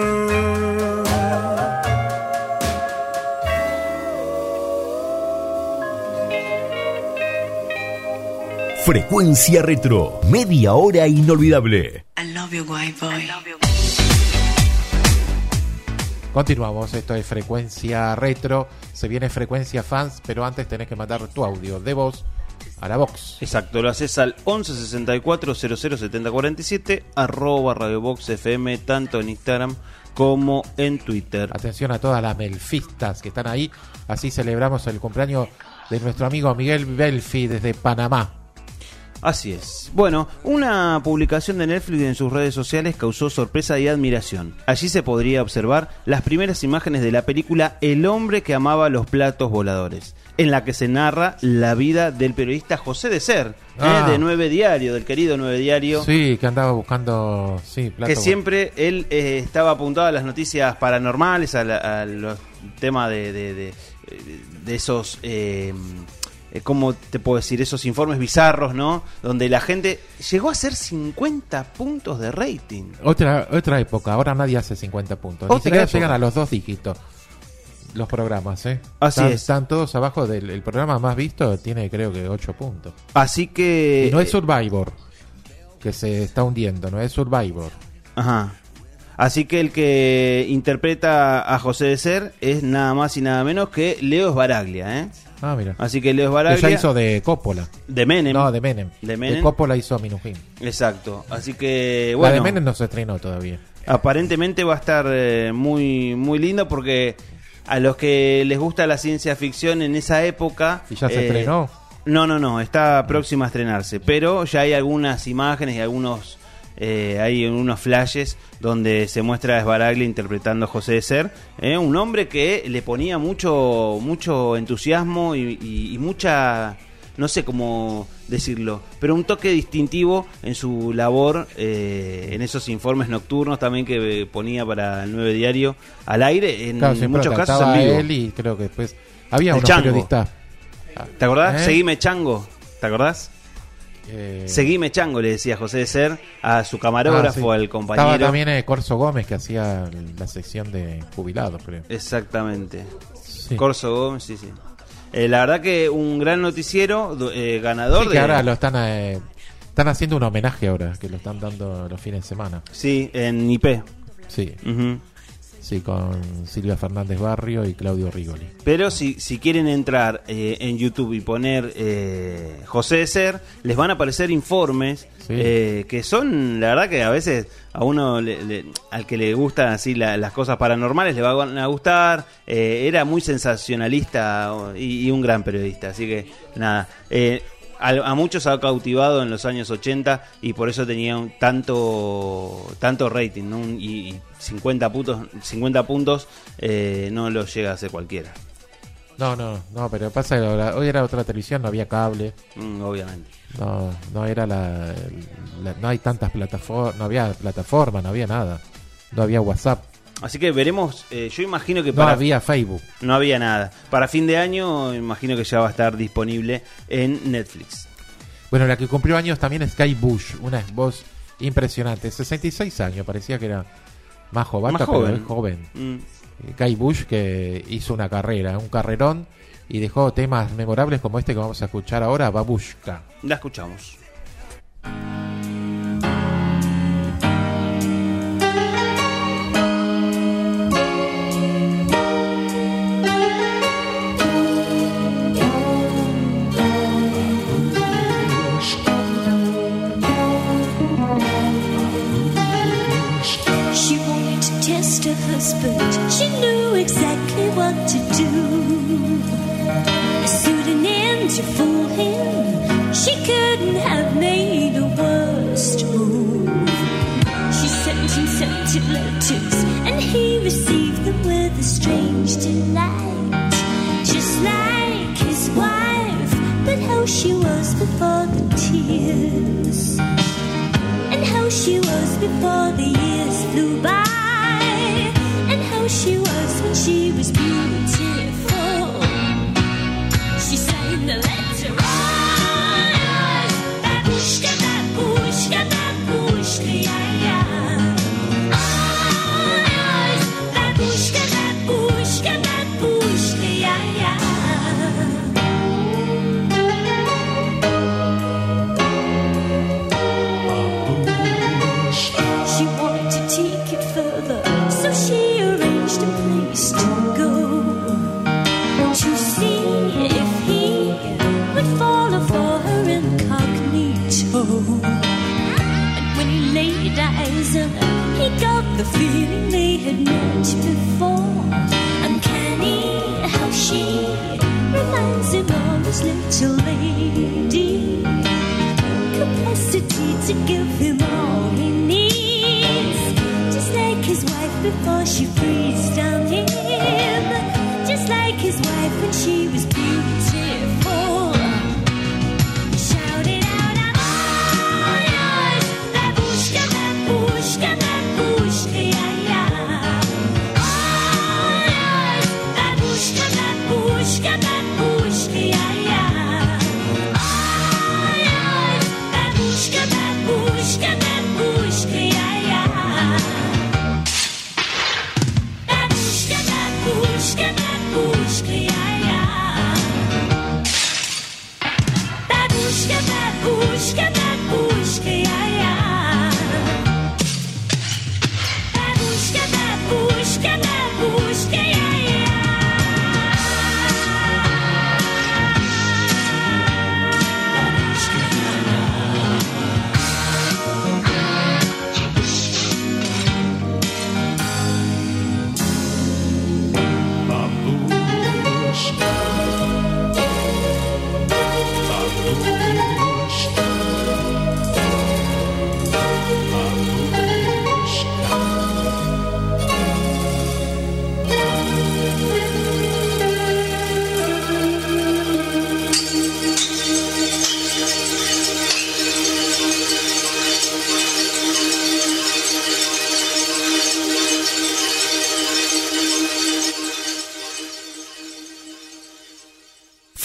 Frecuencia Retro, media hora inolvidable. I love you, white boy. Continuamos, esto es Frecuencia Retro. Se viene Frecuencia Fans, pero antes tenés que mandar tu audio de voz a la box. Exacto, lo haces al 11 64 00 70 47 @Radio Box FM, tanto en Instagram como en Twitter. Atención a todas las belfistas que están ahí. Así celebramos el cumpleaños de nuestro amigo Miguel Belfi desde Panamá. Así es. Bueno, una publicación de Netflix en sus redes sociales causó sorpresa y admiración. Allí se podría observar las primeras imágenes de la película El hombre que amaba los platos voladores. en la que se narra la vida del periodista José de Ser, de 9 Diario, del querido 9 Diario. Sí, que andaba buscando plata, que siempre él estaba apuntado a las noticias paranormales, a los temas de esos... ¿cómo te puedo decir? Esos informes bizarros, ¿no? Donde la gente llegó a hacer 50 puntos de rating. Otra época, ahora nadie hace 50 puntos. Ni siquiera llegan a los 2 dígitos los programas, Así es. Están todos abajo el programa más visto, tiene creo que 8 puntos. Así que... Y no es Survivor, que se está hundiendo, no es Survivor. Ajá. Así que el que interpreta a José de Ser es nada más y nada menos que Leo Sbaraglia, Ah, mira. Así que Leo Sbaraglia... Ella hizo de Coppola. De Menem. No, de Menem. De Coppola hizo Minujín. Exacto. Así que, bueno... La de Menem no se estrenó todavía. Aparentemente va a estar muy, muy lindo porque a los que les gusta la ciencia ficción en esa época... ¿Y ya se estrenó? No, está próxima a estrenarse. Pero ya hay algunas imágenes y algunos... hay unos flashes donde se muestra a Sbaraglia interpretando a José de Ser, un hombre que le ponía mucho entusiasmo y mucha, no sé cómo decirlo, pero un toque distintivo en su labor, en esos informes nocturnos también que ponía para el 9 Diario al aire, en muchos casos en vivo. Él y creo que después había unos Chango. periodistas. ¿Te acordás? Seguime Chango, ¿te acordás? Seguime Chango, le decía José de Ser a su camarógrafo, al compañero. Estaba también Corso Gómez, que hacía la sección de jubilados, creo. Exactamente. Sí. Corso Gómez, sí. La verdad que un gran noticiero, ganador que ahora lo están haciendo un homenaje ahora, que lo están dando los fines de semana. Sí, en IP. Sí. Sí, con Silvia Fernández Barrio y Claudio Rigoli. Pero si quieren entrar en YouTube y poner José de Ser, les van a aparecer informes que son, la verdad que a veces a uno, al que le gustan así las cosas paranormales, le van a gustar. Era muy sensacionalista y un gran periodista, así que nada. A muchos ha cautivado en los años 80 y por eso tenía tanto rating, ¿no? Y 50 puntos no lo llega a hacer cualquiera. No, pero pasa que hoy era otra televisión, no había cable. Obviamente. No era no hay tantas plataformas, no había plataforma, no había nada. No había WhatsApp. Así que veremos, yo imagino que no había Facebook. No había nada. Para fin de año imagino que ya va a estar disponible en Netflix. Bueno, la que cumplió años también es Kate Bush, una voz impresionante, 66 años, parecía que era más joven. Pero es joven. Kate Bush, que hizo un carrerón y dejó temas memorables como este que vamos a escuchar ahora, Babushka. La escuchamos. Her husband, she knew exactly what to do. Suiting in to fool him, she couldn't have made a worse move. She sent him scented letters, and he received them with a strange delight. Just like his wife, but how she was before the tears, and how she was before the years flew by. She was when she was beautiful. She sang the letter. Babushka, babushka, babushka, yeah. Babushka, babushka, babushka, yeah. She wanted to take it further, so she arranged a place to go, to see if he would follow for her incognito. And when he laid eyes on her, he got the feeling they had met before. Uncanny how she reminds him of his little lady, capacity to give him all he needs, just like his wife before she freezed down him, just like his wife when she was beautiful.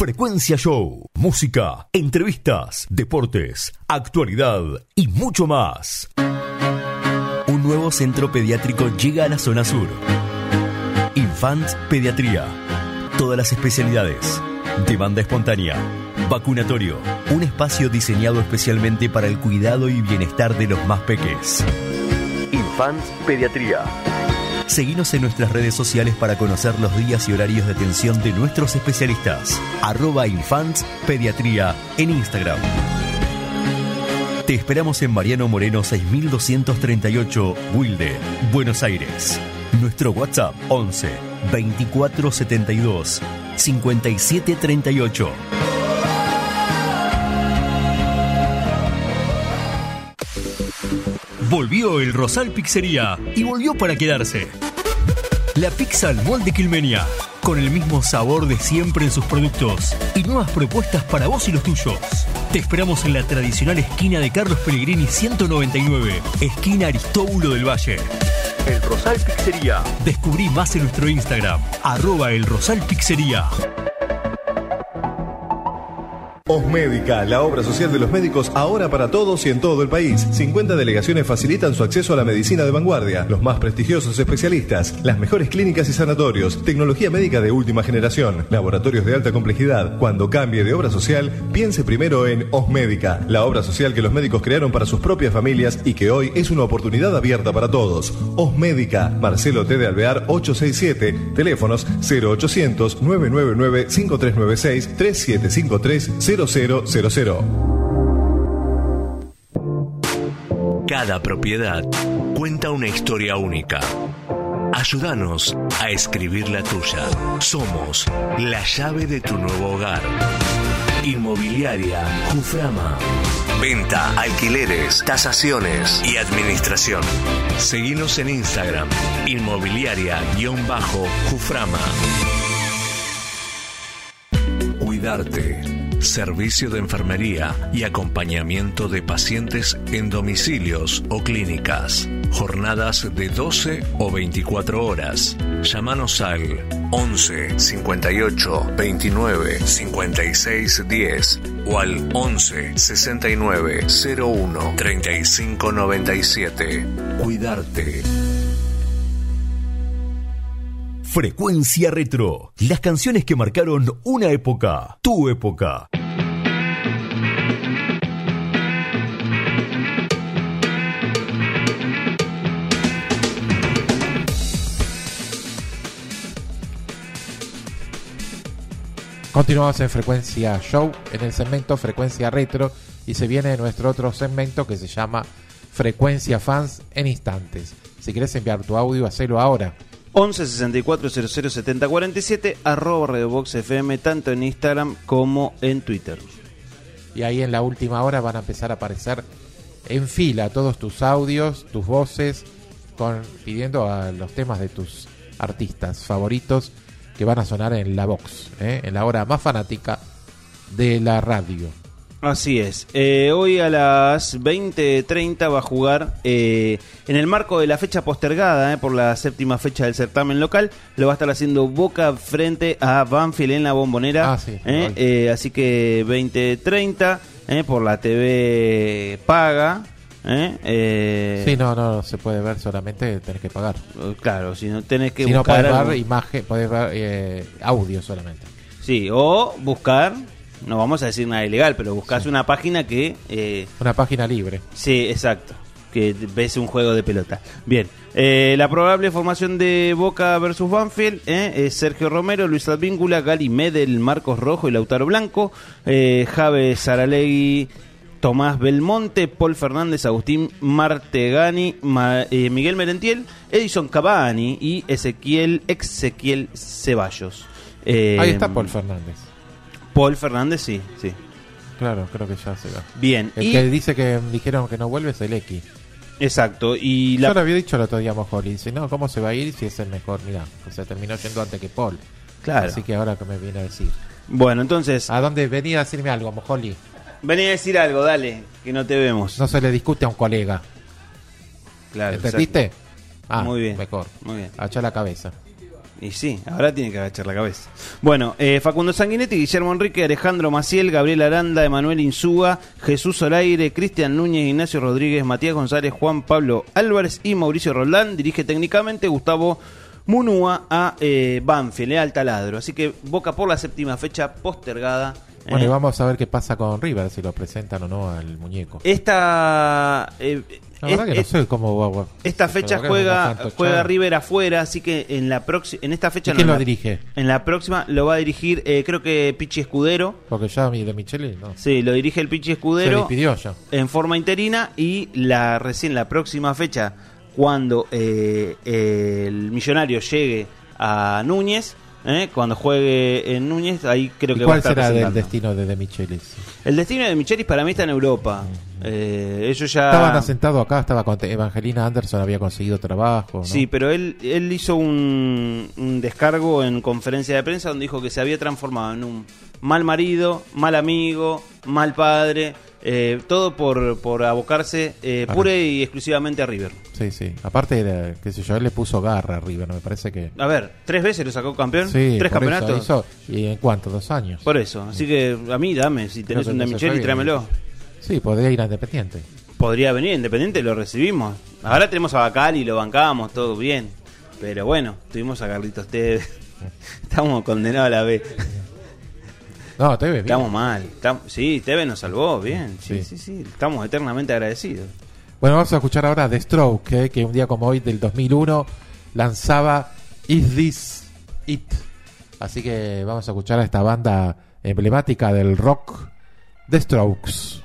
Frecuencia Show, música, entrevistas, deportes, actualidad y mucho más. Un nuevo centro pediátrico llega a la zona sur. Infants Pediatría. Todas las especialidades. Demanda espontánea. Vacunatorio. Un espacio diseñado especialmente para el cuidado y bienestar de los más peques. Infants Pediatría. Seguinos en nuestras redes sociales para conocer los días y horarios de atención de nuestros especialistas. @Infants Pediatría en Instagram. Te esperamos en Mariano Moreno 6238, Wilde, Buenos Aires. Nuestro WhatsApp 11 24 72 57 38. Volvió el Rosal Pizzería y volvió para quedarse. La pizza al molde quilmenia, con el mismo sabor de siempre en sus productos y nuevas propuestas para vos y los tuyos. Te esperamos en la tradicional esquina de Carlos Pellegrini 199, esquina Aristóbulo del Valle. El Rosal Pizzería. Descubrí más en nuestro Instagram, @elrosalpizzería. Osmédica, la obra social de los médicos ahora para todos y en todo el país. 50 delegaciones facilitan su acceso a la medicina de vanguardia, los más prestigiosos especialistas, las mejores clínicas y sanatorios, tecnología médica de última generación, laboratorios de alta complejidad. Cuando cambie de obra social, piense primero en Osmédica, la obra social que los médicos crearon para sus propias familias y que hoy es una oportunidad abierta para todos. Osmédica, Marcelo T. de Alvear 867, teléfonos 0800 999 5396 3753 0000. Cada propiedad cuenta una historia única. Ayúdanos a escribir la tuya. Somos la llave de tu nuevo hogar. Inmobiliaria Juframa. Venta, alquileres, tasaciones y administración. Seguinos en Instagram, inmobiliaria_Juframa. Cuidarte. Servicio de enfermería y acompañamiento de pacientes en domicilios o clínicas. Jornadas de 12 o 24 horas. Llámanos al 11 58 29 56 10 o al 11 69 01 35 97. Cuidarte. Frecuencia Retro. Las canciones que marcaron una época. Tu época. Continuamos en Frecuencia Show, en el segmento Frecuencia Retro, y se viene nuestro otro segmento que se llama Frecuencia Fans en instantes. Si querés enviar tu audio, hacelo ahora. 11 64 00 70 47 @RadioBox FM, tanto en Instagram como en Twitter. Y ahí en la última hora van a empezar a aparecer en fila todos tus audios, tus voces, pidiendo a los temas de tus artistas favoritos que van a sonar en la Box, en la hora más fanática de la radio. Así es. Hoy a las 20:30 va a jugar, en el marco de la fecha postergada, por la séptima fecha del certamen local, lo va a estar haciendo Boca frente a Banfield en la Bombonera. Así que 20:30, por la TV paga. Sí, no se puede ver, solamente tenés que pagar. Claro, si no tenés que buscar. Si no podés ver imagen, podés ver audio solamente. Sí, o buscar. No vamos a decir nada ilegal, pero buscas una página que... una página libre. Sí, exacto. Que ves un juego de pelota. Bien. La probable formación de Boca versus Banfield es Sergio Romero, Luis Advíncula, Gali Medel, Marcos Rojo y Lautaro Blanco, Javes Saralegui, Tomás Belmonte, Paul Fernández, Agustín Martegani, Miguel Merentiel, Edison Cavani y Ezequiel Ceballos. Ahí está Paul Fernández. Paul Fernández, sí. Claro, creo que ya se va. Bien. El que dice que dijeron que no vuelve es el X. Exacto. Y yo lo había dicho el otro día a Mojoli. Dice, no, ¿cómo se va a ir si es el mejor? Mirá, o sea, terminó yendo antes que Paul. Claro. Así que ahora que me viene a decir. Bueno, entonces... ¿A dónde venía a decirme algo, Mojoli? Venía a decir algo, dale, que no te vemos. No se le discute a un colega. Claro. ¿Entendiste? Muy bien. Mejor. Muy bien. Achá la cabeza. Y sí, ahora tiene que agachar la cabeza. Bueno, Facundo Sanguinetti, Guillermo Enrique, Alejandro Maciel, Gabriel Aranda, Emanuel Insúa, Jesús Olaire, Cristian Núñez, Ignacio Rodríguez, Matías González, Juan Pablo Álvarez y Mauricio Roldán. Dirige técnicamente Gustavo Munúa a Banfield, al taladro. Así que Boca por la 7ª fecha postergada. Bueno, y vamos a ver qué pasa con River, si lo presentan o no al muñeco. Esta La verdad que no sé cómo va. esta fecha juega River afuera, así que en esta fecha ¿Y quién lo dirige? En la próxima lo va a dirigir creo que Pichi Escudero. Porque ya de Micheli no. Sí, lo dirige el Pichi Escudero. Se despidió ya. En forma interina, y recién la próxima fecha, cuando el Millonario llegue a Núñez, cuando juegue en Núñez, ahí creo que va a estar presentando. ¿Cuál será el destino de Michelis? El destino de Michelis para mí está en Europa. Ellos ya estaban asentados acá, estaba con Evangelina Anderson, había conseguido trabajo, ¿no? Sí, pero él hizo un descargo en conferencia de prensa donde dijo que se había transformado en un mal marido, mal amigo, mal padre, todo por abocarse pura y exclusivamente a River. Sí, sí. Aparte, qué sé yo, él le puso garra a River, me parece que... A ver, 3 veces lo sacó campeón, sí, 3 campeonatos. ¿Y en cuánto? 2 años. Por eso, así que a mí dame, si tenés un de Micheli, tráemelo. Sí, podría ir a Independiente. Podría venir a Independiente, lo recibimos. Ahora tenemos a Bacali, lo bancamos, todo bien. Pero bueno, tuvimos a Carlitos Tevez. Estamos condenados a la B. No, Tevez bien. Estamos mal. Sí, Tevez nos salvó, bien. Sí. Estamos eternamente agradecidos. Bueno, vamos a escuchar ahora The Strokes, que un día como hoy del 2001 lanzaba Is This It. Así que vamos a escuchar a esta banda emblemática del rock, The Strokes.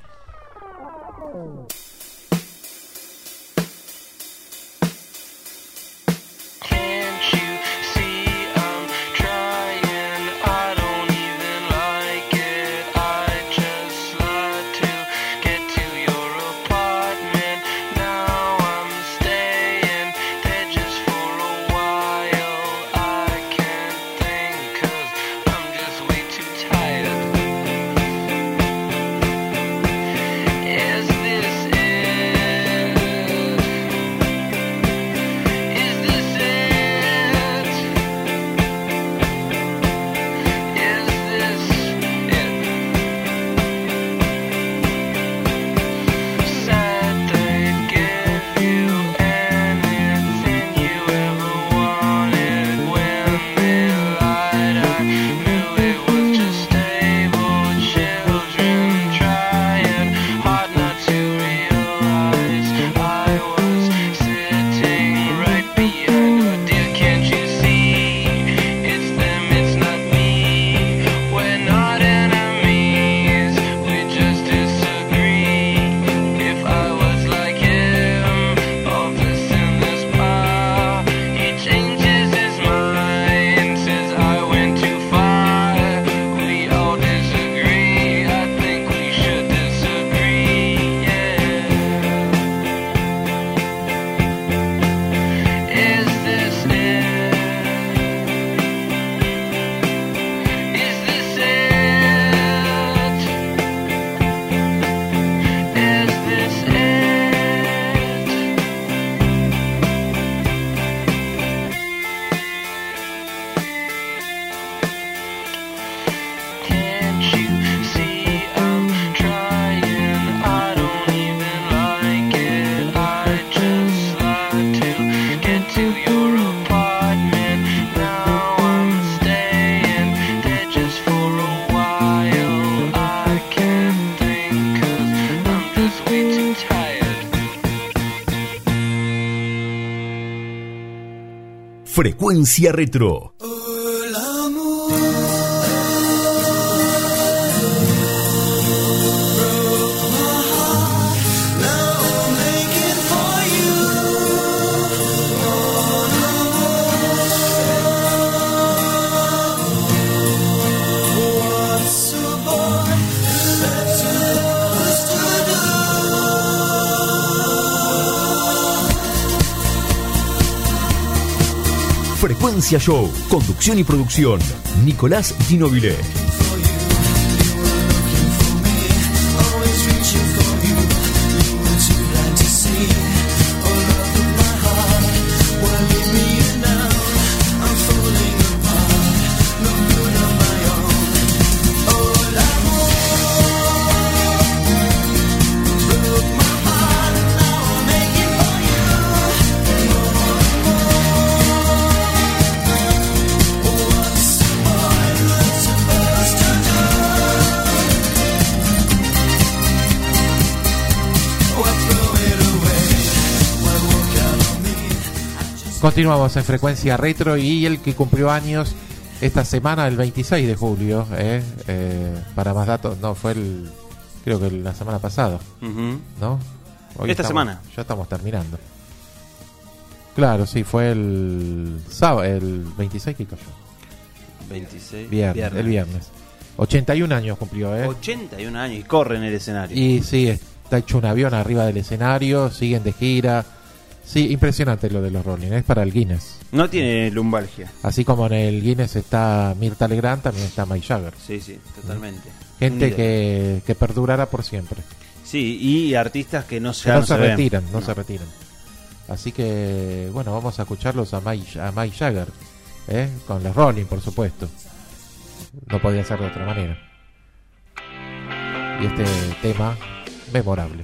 Frecuencia Retro. Frecuencia Show, conducción y producción, Nicolás Ginóbile. Falling Continuamos en Frecuencia Retro y el que cumplió años esta semana, el 26 de julio, para más datos, no, fue creo que la semana pasada, ¿no? Hoy esta semana. Ya estamos terminando. Claro, sí, fue el sábado, el 26 que cayó. 26. El viernes. 81 años cumplió, 81 años y corre en el escenario. Y sí, está hecho un avión arriba del escenario, siguen de gira. Sí, impresionante lo de los Rolling, es para el Guinness. No tiene lumbalgia. Así como en el Guinness está Mirta Legrand, también está Mick Jagger. Sí, totalmente. Gente que perdurará por siempre. Sí, y artistas que no se retiran. Así que, bueno, vamos a escucharlos a Mick Jagger, con los Rolling, por supuesto. No podía ser de otra manera. Y este tema memorable.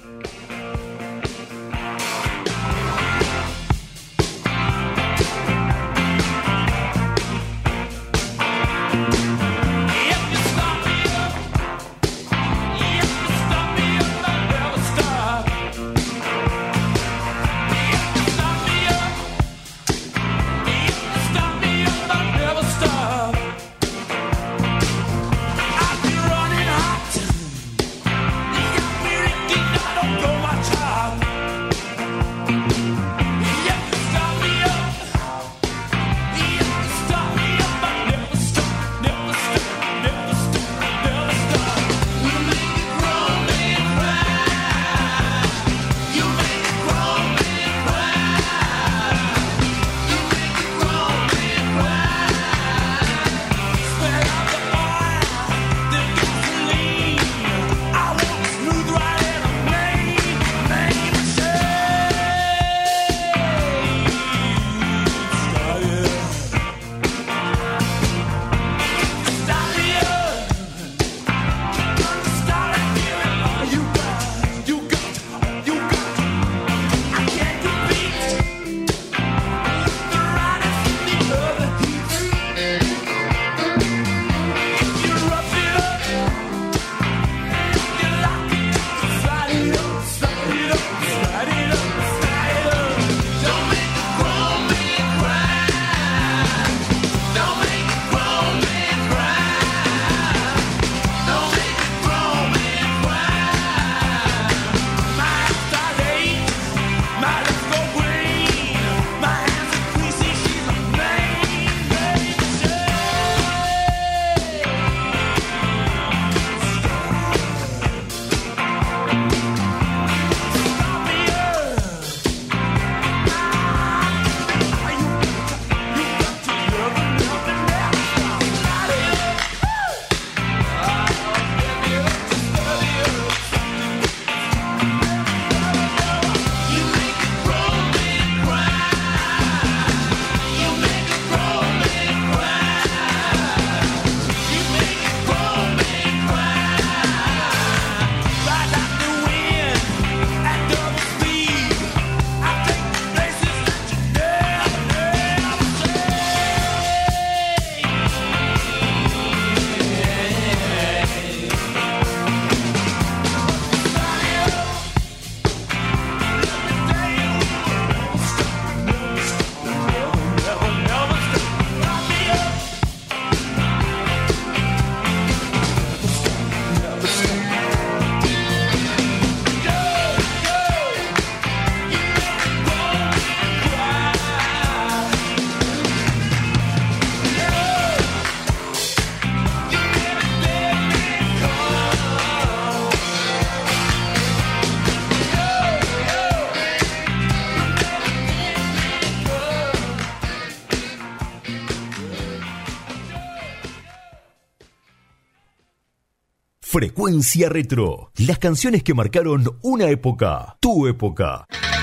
Frecuencia Retro. Las canciones que marcaron una época. Tu época.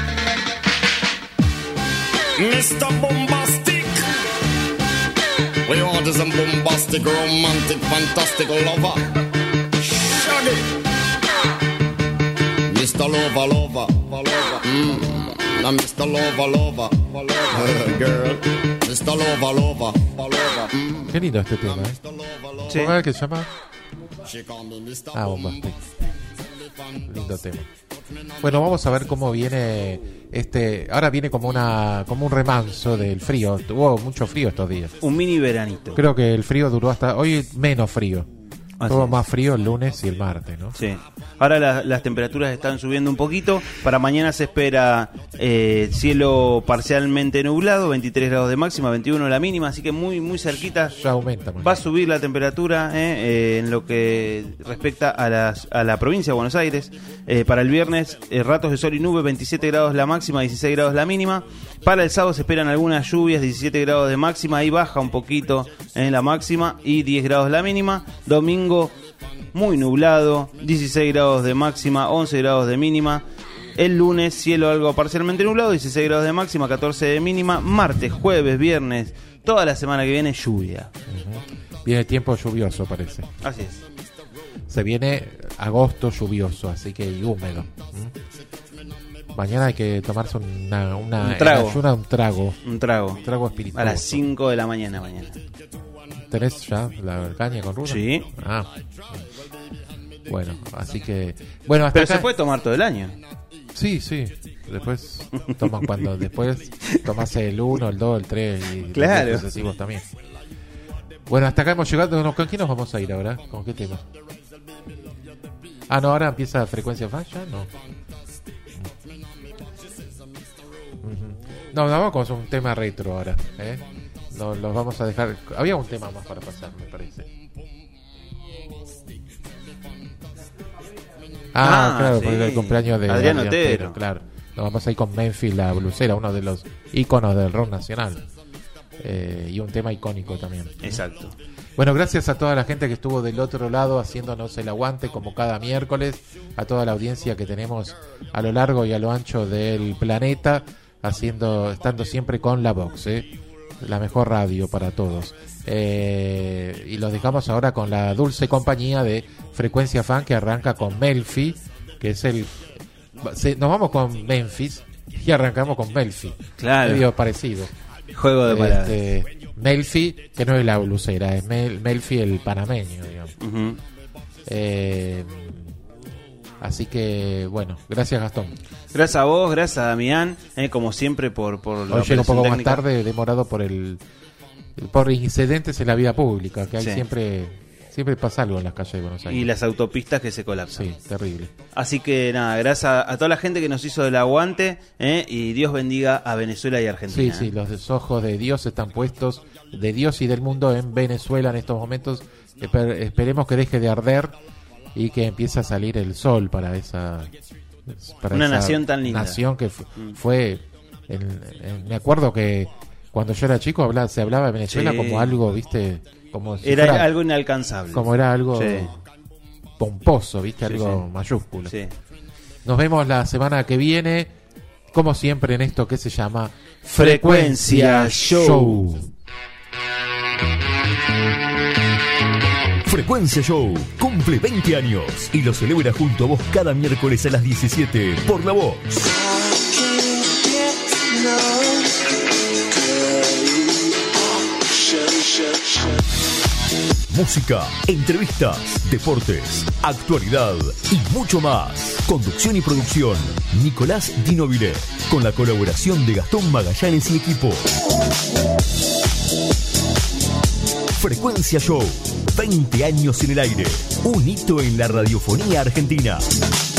Mr. Bombastic. We want is a bombastic, romantic, fantastic lover. Shaggy. Mr. Lover, lover, lover. Now Mr. Lover, lover, lover. Girl. Mr. Lover, lover, lover. Qué lindo este tema, Sí. ¿Cómo es que se llama? Bombastic. Lindo tema. Bueno, vamos a ver cómo viene ahora viene como un remanso del frío. Hubo mucho frío estos días. Un mini veranito. Creo que el frío duró hasta hoy menos frío. Así Todo es. más frío el lunes y el martes, ¿no? Sí. Ahora las temperaturas están subiendo un poquito. Para mañana se espera cielo parcialmente nublado, 23 grados de máxima, 21 la mínima, así que muy muy cerquita. Ya aumenta. Va a subir la temperatura en lo que respecta a la provincia de Buenos Aires. Para el viernes, ratos de sol y nube, 27 grados la máxima, 16 grados la mínima. Para el sábado se esperan algunas lluvias, 17 grados de máxima, ahí baja un poquito en la máxima y 10 grados la mínima. Domingo muy nublado, 16 grados de máxima, 11 grados de mínima. El lunes cielo algo parcialmente nublado, 16 grados de máxima, 14 de mínima. Martes, jueves, viernes, toda la semana que viene lluvia. Viene tiempo lluvioso, parece. Así es. Se viene agosto lluvioso, así que y húmedo. Mañana hay que tomarse un trago. un trago. Un trago. Un trago espirituoso. A las 5 de la mañana mañana. ¿Tenés ya la caña con ruda? Sí. Ah. Bueno, así que... Bueno, hasta Pero acá... se puede tomar todo el año. Sí, sí. Después tomás el 1, el 2, el 3 y claro. los sucesivos también. Bueno, hasta acá hemos llegado. ¿Con quién nos vamos a ir ahora? ¿Con qué tema? Ah, no, ahora empieza Frecuencia Fan, ¿ya? No. No, vamos con un tema retro ahora, ¿eh? Nos los vamos a dejar. Había un tema más para pasar, me parece. Claro, sí. porque era el cumpleaños de Adrián Otero. Claro. Nos vamos a ir con Memphis, la blusera, uno de los íconos del rock nacional. Y un tema icónico también. Exacto. Bueno, gracias a toda la gente que estuvo del otro lado haciéndonos el aguante como cada miércoles, a toda la audiencia que tenemos a lo largo y a lo ancho del planeta, estando siempre con la Vox, la mejor radio para todos. Y los dejamos ahora con la dulce compañía de Frecuencia Fan, que arranca con Melfi, que es nos vamos con Memphis y arrancamos con Melfi. Claro. Medio parecido. Juego de palabras. Melfi, que no es la blusera, es Melfi el panameño, digamos. Uh-huh. Así que, bueno, gracias Gastón. Gracias a vos, gracias a Damián, como siempre por la Hoy llega un poco técnica. más tarde, demorado por por incidentes en la vida pública, que hay Sí. siempre pasa algo en las calles de Buenos Aires. Y las autopistas que se colapsan. Sí, terrible. Así que nada, gracias a toda la gente que nos hizo del aguante, y Dios bendiga a Venezuela y Argentina. Sí, los ojos de Dios están puestos, de Dios y del mundo, en Venezuela en estos momentos. Esperemos que deje de arder y que empiece a salir el sol para esa nación tan linda. Nación que fue me acuerdo que cuando yo era chico se hablaba de Venezuela Sí. como algo, ¿viste? Como si Era fuera- algo inalcanzable. como era algo Sí. pomposo, ¿viste? Sí, Algo sí. mayúsculo. Sí. Nos vemos la semana que viene, como siempre, en esto que se llama Frecuencia Show. Frecuencia Show cumple 20 años y lo celebra junto a vos cada miércoles a las 17 por La Voz. Música, entrevistas, deportes, actualidad y mucho más. Conducción y producción, Nicolás Dinovile, con la colaboración de Gastón Magallanes y equipo. Frecuencia Show, 20 años en el aire, un hito en la radiofonía argentina.